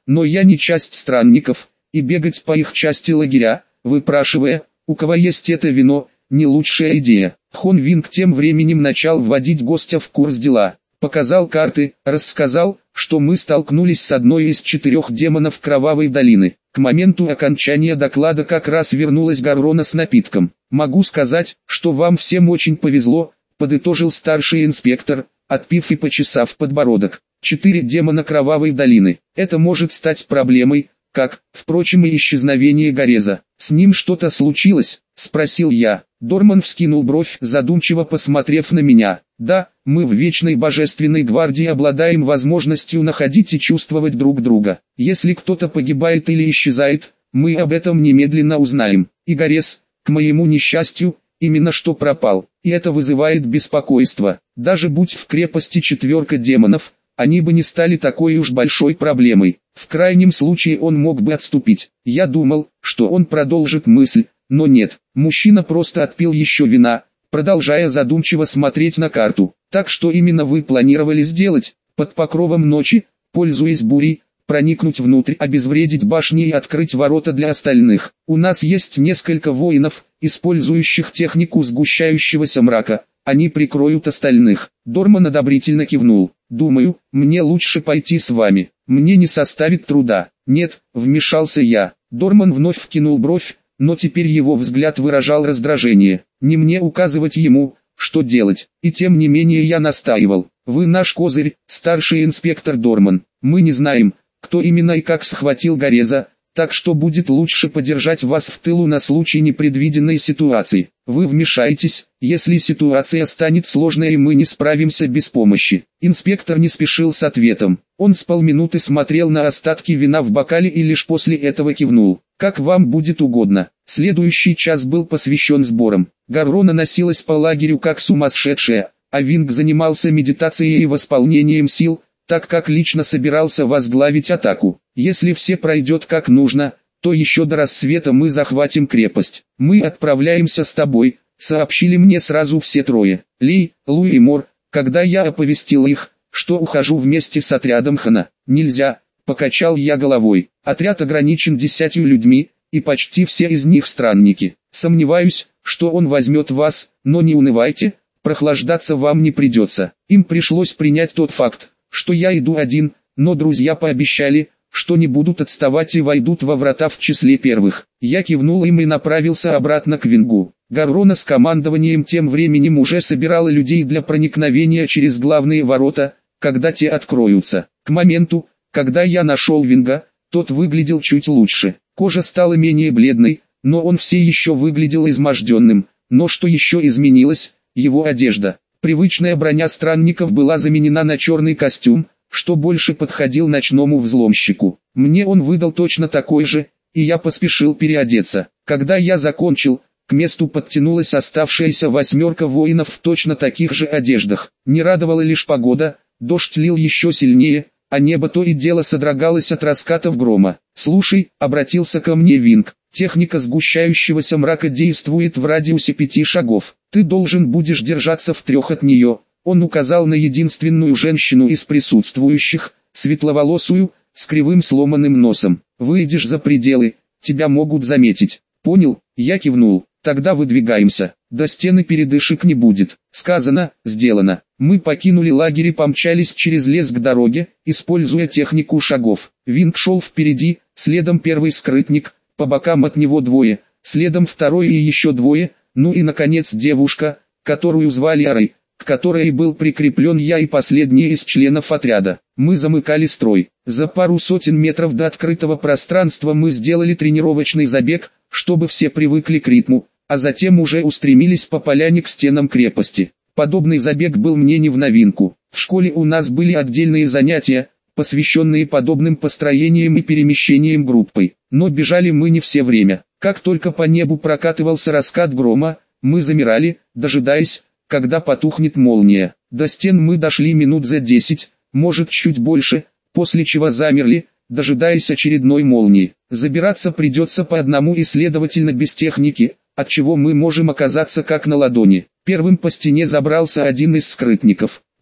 но я не часть странников, и бегать по их части лагеря, выпрашивая, у кого есть это вино, не лучшая идея. Хон Винг тем временем начал вводить гостя в курс дела. Показал карты, рассказал, что мы столкнулись с одной из четырех демонов Кровавой долины. К моменту окончания доклада как раз вернулась Гаррона с напитком. «Могу сказать, что вам всем очень повезло», — подытожил старший инспектор, отпив и почесав подбородок. «Четыре демона Кровавой долины. Это может стать проблемой, как, впрочем, и исчезновение Гореза. С ним что-то случилось?» — спросил я. Дорман вскинул бровь, задумчиво посмотрев на меня. «Да, мы в Вечной Божественной Гвардии обладаем возможностью находить и чувствовать друг друга. Если кто-то погибает или исчезает, мы об этом немедленно узнаем. И Горез, к моему несчастью, именно что пропал, и это вызывает беспокойство. Даже будь в крепости четверка демонов, они бы не стали такой уж большой проблемой. В крайнем случае он мог бы отступить. Я думал, что он продолжит мысль, но нет. Мужчина просто отпил еще вина, продолжая задумчиво смотреть на карту. Так что именно вы планировали сделать? Под покровом ночи, пользуясь бурей, проникнуть внутрь, обезвредить башни и открыть ворота для остальных. У нас есть несколько воинов, использующих технику сгущающегося мрака. Они прикроют остальных. Дорман одобрительно кивнул. «Думаю, мне лучше пойти с вами. Мне не составит труда». «Нет», — вмешался я. Дорман вновь вскинул бровь, но теперь его взгляд выражал раздражение. Не мне указывать ему, что делать. И тем не менее я настаивал. «Вы наш козырь, старший инспектор Дорман. Мы не знаем, кто именно и как схватил Гореза, так что будет лучше подержать вас в тылу на случай непредвиденной ситуации. Вы вмешаетесь, если ситуация станет сложной и мы не справимся без помощи». Инспектор не спешил с ответом. Он с полминуты смотрел на остатки вина в бокале и лишь после этого кивнул. «Как вам будет угодно». Следующий час был посвящен сборам. Гаррона носилась по лагерю как сумасшедшая, а Винг занимался медитацией и восполнением сил, так как лично собирался возглавить атаку. Если все пройдет как нужно, то еще до рассвета мы захватим крепость. «Мы отправляемся с тобой», — сообщили мне сразу все трое. Ли, Лу и Мор, когда я оповестил их, что ухожу вместе с отрядом Хана. «Нельзя», — покачал я головой. «Отряд ограничен десятью людьми, и почти все из них странники. Сомневаюсь, что он возьмет вас, но не унывайте, прохлаждаться вам не придется». Им пришлось принять тот факт, что я иду один, но друзья пообещали, что не будут отставать и войдут во врата в числе первых. Я кивнул им и направился обратно к Вингу. Гаррона с командованием тем временем уже собирала людей для проникновения через главные ворота, когда те откроются. К моменту, когда я нашел Винга, тот выглядел чуть лучше. Кожа стала менее бледной, но он все еще выглядел изможденным. Но что еще изменилось? Его одежда. Привычная броня странников была заменена на черный костюм, что больше подходил ночному взломщику. Мне он выдал точно такой же, и я поспешил переодеться. Когда я закончил, к месту подтянулась оставшаяся восьмерка воинов в точно таких же одеждах. Не радовала лишь погода, дождь лил еще сильнее, а небо то и дело содрогалось от раскатов грома. «Слушай», — обратился ко мне Винг, — «техника сгущающегося мрака действует в радиусе пяти шагов. Ты должен будешь держаться в трех от нее». Он указал на единственную женщину из присутствующих, светловолосую, с кривым сломанным носом. «Выйдешь за пределы, тебя могут заметить». «Понял», — я кивнул. «Тогда выдвигаемся. До стены передышек не будет». Сказано, сделано. Мы покинули лагерь и помчались через лес к дороге, используя технику шагов. Винг шел впереди, следом первый скрытник, по бокам от него двое, следом второй и еще двое, ну и наконец девушка, которую звали Арой, к которой был прикреплен я и последний из членов отряда. Мы замыкали строй. За пару сотен метров до открытого пространства мы сделали тренировочный забег, чтобы все привыкли к ритму, а затем уже устремились по поляне к стенам крепости. Подобный забег был мне не в новинку. В школе у нас были отдельные занятия, посвященные подобным построениям и перемещениям группой. Но бежали мы не все время. Как только по небу прокатывался раскат грома, мы замирали, дожидаясь, когда потухнет молния. До стен мы дошли минут за десять, может чуть больше, после чего замерли, дожидаясь очередной молнии. Забираться придется по одному и следовательно без техники, от чего мы можем оказаться как на ладони. Первым по стене забрался один из скрытников.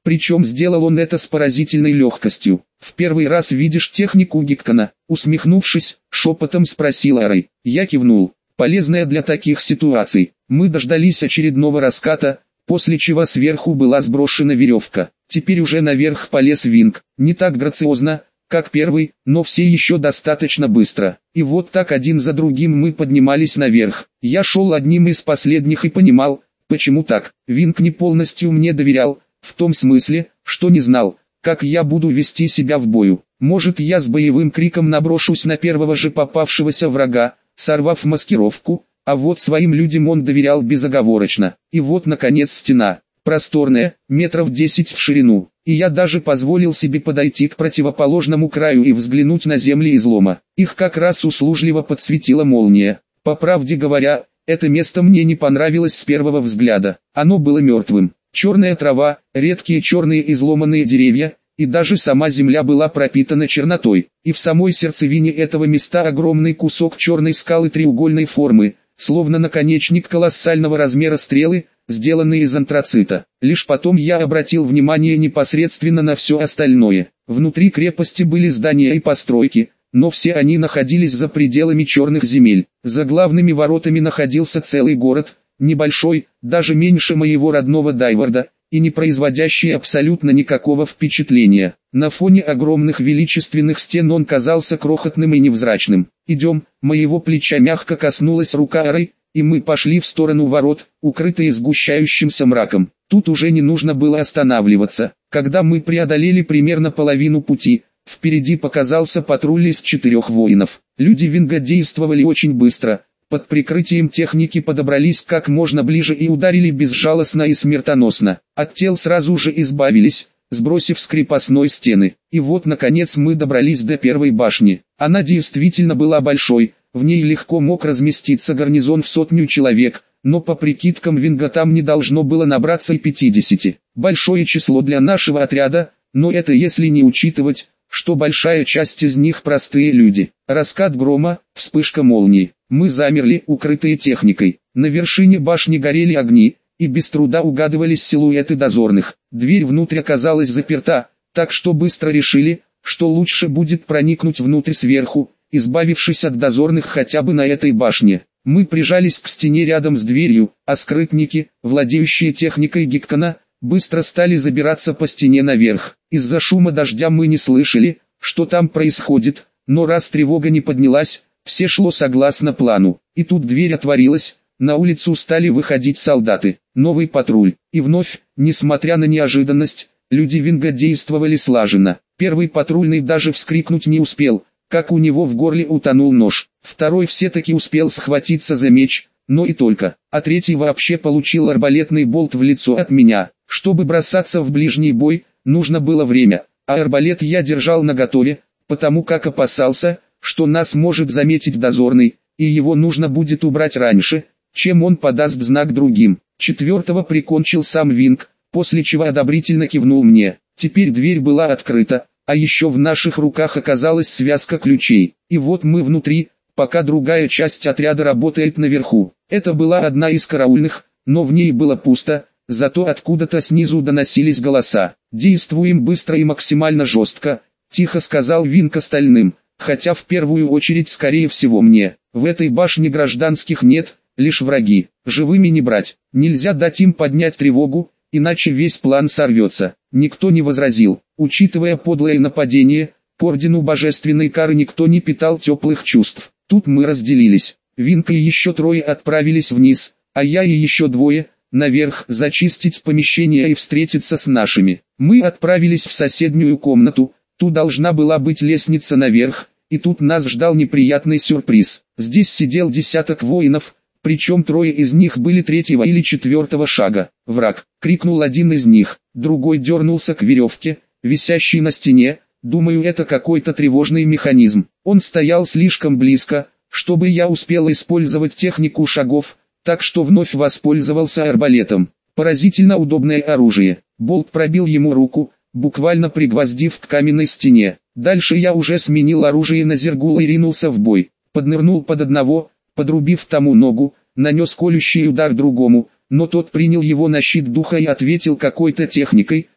Причем сделал он это с поразительной легкостью. «В первый раз видишь технику Гиккана?» Усмехнувшись, шепотом спросил Арай. Я кивнул. Полезная для таких ситуаций. Мы дождались очередного раската, после чего сверху была сброшена веревка. Теперь уже наверх полез Винг. Не так грациозно, как первый, но все еще достаточно быстро. И вот так один за другим мы поднимались наверх. Я шел одним из последних и понимал, почему так. Винг не полностью мне доверял, в том смысле, что не знал, как я буду вести себя в бою. Может, я с боевым криком наброшусь на первого же попавшегося врага, сорвав маскировку, а вот своим людям он доверял безоговорочно. И вот наконец стена, просторная, метров десять в ширину, и я даже позволил себе подойти к противоположному краю и взглянуть на земли излома. Их как раз услужливо подсветила молния. По правде говоря, это место мне не понравилось с первого взгляда. Оно было мертвым. Черная трава, редкие черные изломанные деревья, и даже сама земля была пропитана чернотой. И в самой сердцевине этого места огромный кусок черной скалы треугольной формы, словно наконечник колоссального размера стрелы, сделанный из антрацита. Лишь потом я обратил внимание непосредственно на все остальное. Внутри крепости были здания и постройки, но все они находились за пределами черных земель. За главными воротами находился целый город, небольшой, даже меньше моего родного Дайварда, и не производящий абсолютно никакого впечатления. На фоне огромных величественных стен он казался крохотным и невзрачным. «Идем», моего плеча мягко коснулась рука Арай, и мы пошли в сторону ворот, укрытые сгущающимся мраком. Тут уже не нужно было останавливаться. Когда мы преодолели примерно половину пути, впереди показался патруль из четырех воинов. Люди Винга действовали очень быстро. Под прикрытием техники подобрались как можно ближе и ударили безжалостно и смертоносно. От тел сразу же избавились, сбросив с крепостной стены. И вот наконец мы добрались до первой башни. Она действительно была большой, в ней легко мог разместиться гарнизон в сотню человек, но по прикидкам Винга там не должно было набраться и пятидесяти. Большое число для нашего отряда, но это если не учитывать, что большая часть из них простые люди. Раскат грома, вспышка молнии. Мы замерли, укрытые техникой. На вершине башни горели огни, и без труда угадывались силуэты дозорных. Дверь внутрь оказалась заперта, так что быстро решили, что лучше будет проникнуть внутрь сверху, избавившись от дозорных хотя бы на этой башне. Мы прижались к стене рядом с дверью, а скрытники, владеющие техникой Гиккана, быстро стали забираться по стене наверх. Из-за шума дождя мы не слышали, что там происходит, но раз тревога не поднялась, все шло согласно плану. И тут дверь отворилась, на улицу стали выходить солдаты. Новый патруль. И вновь, несмотря на неожиданность, люди Винга действовали слаженно. Первый патрульный даже вскрикнуть не успел, как у него в горле утонул нож. Второй все-таки успел схватиться за меч, но и только. А третий вообще получил арбалетный болт в лицо от меня. Чтобы бросаться в ближний бой, нужно было время, а арбалет я держал наготове, потому как опасался, что нас может заметить дозорный, и его нужно будет убрать раньше, чем он подаст знак другим. Четвертого прикончил сам Винг, после чего одобрительно кивнул мне. Теперь дверь была открыта, а еще в наших руках оказалась связка ключей. И вот мы внутри, пока другая часть отряда работает наверху. Это была одна из караульных, но в ней было пусто, зато откуда-то снизу доносились голоса. «Действуем быстро и максимально жестко», — тихо сказал Винг остальным. Хотя в первую очередь скорее всего мне. В этой башне гражданских нет, лишь враги. Живыми не брать. Нельзя дать им поднять тревогу, иначе весь план сорвется. Никто не возразил. Учитывая подлое нападение, к ордену божественной кары никто не питал теплых чувств. Тут мы разделились. Винг и еще трое отправились вниз, а я и еще двое, наверх, зачистить помещение и встретиться с нашими. Мы отправились в соседнюю комнату. Тут должна была быть лестница наверх, и тут нас ждал неприятный сюрприз. Здесь сидел десяток воинов, причем трое из них были третьего или четвертого шага. «Враг!» — крикнул один из них, другой дернулся к веревке, висящей на стене, думаю, это какой-то тревожный механизм. Он стоял слишком близко, чтобы я успел использовать технику шагов, так что вновь воспользовался арбалетом. Поразительно удобное оружие. Болт пробил ему руку, буквально пригвоздив к каменной стене. Дальше я уже сменил оружие на Зергула и ринулся в бой. Поднырнул под одного, подрубив тому ногу, нанес колющий удар другому, но тот принял его на щит духа и ответил какой-то техникой,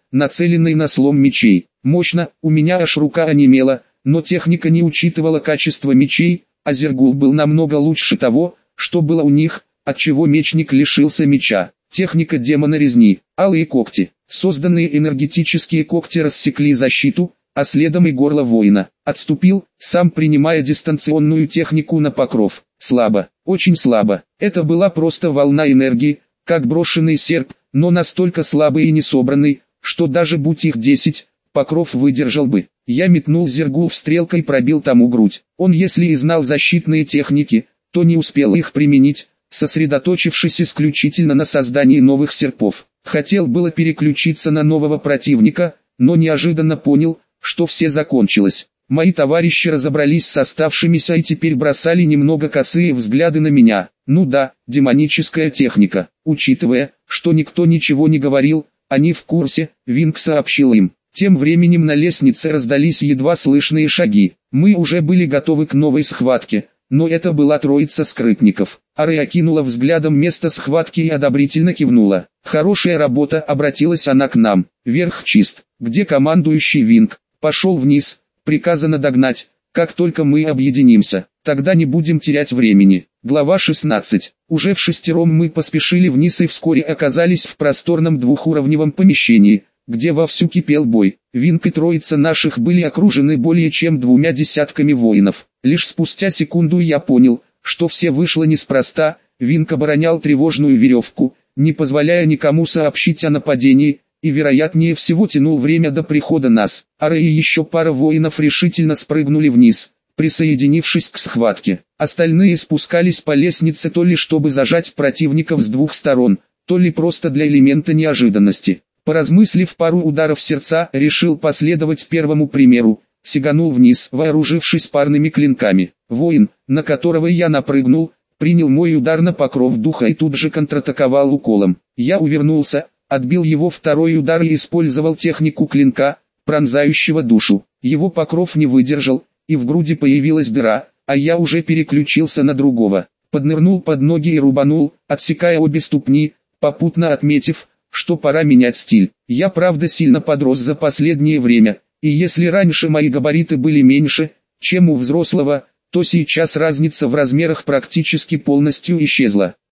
нацеленной на слом мечей. Мощно, у меня аж рука онемела, но техника не учитывала качество мечей, а Зергул был намного лучше того, что было у них, отчего мечник лишился меча. Техника демона резни, алые когти. Созданные энергетические когти рассекли защиту, а следом и горло воина. Отступил, сам принимая дистанционную технику на покров. Слабо, очень слабо. Это была просто волна энергии, как брошенный серп, но настолько слабый и несобранный, что даже будь их десять, покров выдержал бы. Я метнул Зергул стрелкой, пробил тому грудь. Он, если и знал защитные техники, то не успел их применить, сосредоточившись исключительно на создании новых серпов. Хотел было переключиться на нового противника, но неожиданно понял, что все закончилось. Мои товарищи разобрались с оставшимися и теперь бросали немного косые взгляды на меня. Ну да, демоническая техника. Учитывая, что никто ничего не говорил, они в курсе, Винг сообщил им. Тем временем на лестнице раздались едва слышные шаги. Мы уже были готовы к новой схватке, но это была троица скрытников. Аре окинула взглядом место схватки и одобрительно кивнула. «Хорошая работа», — обратилась она к нам. «Верх чист. Где командующий Винг?» «Пошел вниз. Приказано догнать, как только мы объединимся. Тогда не будем терять времени». Глава шестнадцать. Уже в шестером мы поспешили вниз и вскоре оказались в просторном двухуровневом помещении, где вовсю кипел бой. Винг и троица наших были окружены более чем двумя десятками воинов. Лишь спустя секунду я понял, что все вышло неспроста. Винг оборонял тревожную веревку, не позволяя никому сообщить о нападении, и вероятнее всего тянул время до прихода нас. Аре и еще пара воинов решительно спрыгнули вниз, присоединившись к схватке. Остальные спускались по лестнице то ли чтобы зажать противников с двух сторон, то ли просто для элемента неожиданности. Поразмыслив пару ударов сердца, решил последовать первому примеру, сиганул вниз, вооружившись парными клинками. Воин, на которого я напрыгнул, принял мой удар на покров духа и тут же контратаковал уколом. Я увернулся, отбил его второй удар и использовал технику клинка, пронзающего душу. Его покров не выдержал, и в груди появилась дыра, а я уже переключился на другого. Поднырнул под ноги и рубанул, отсекая обе ступни, попутно отметив, что пора менять стиль. Я правда сильно подрос за последнее время, и если раньше мои габариты были меньше, чем у взрослого, то сейчас разница в размерах практически полностью исчезла.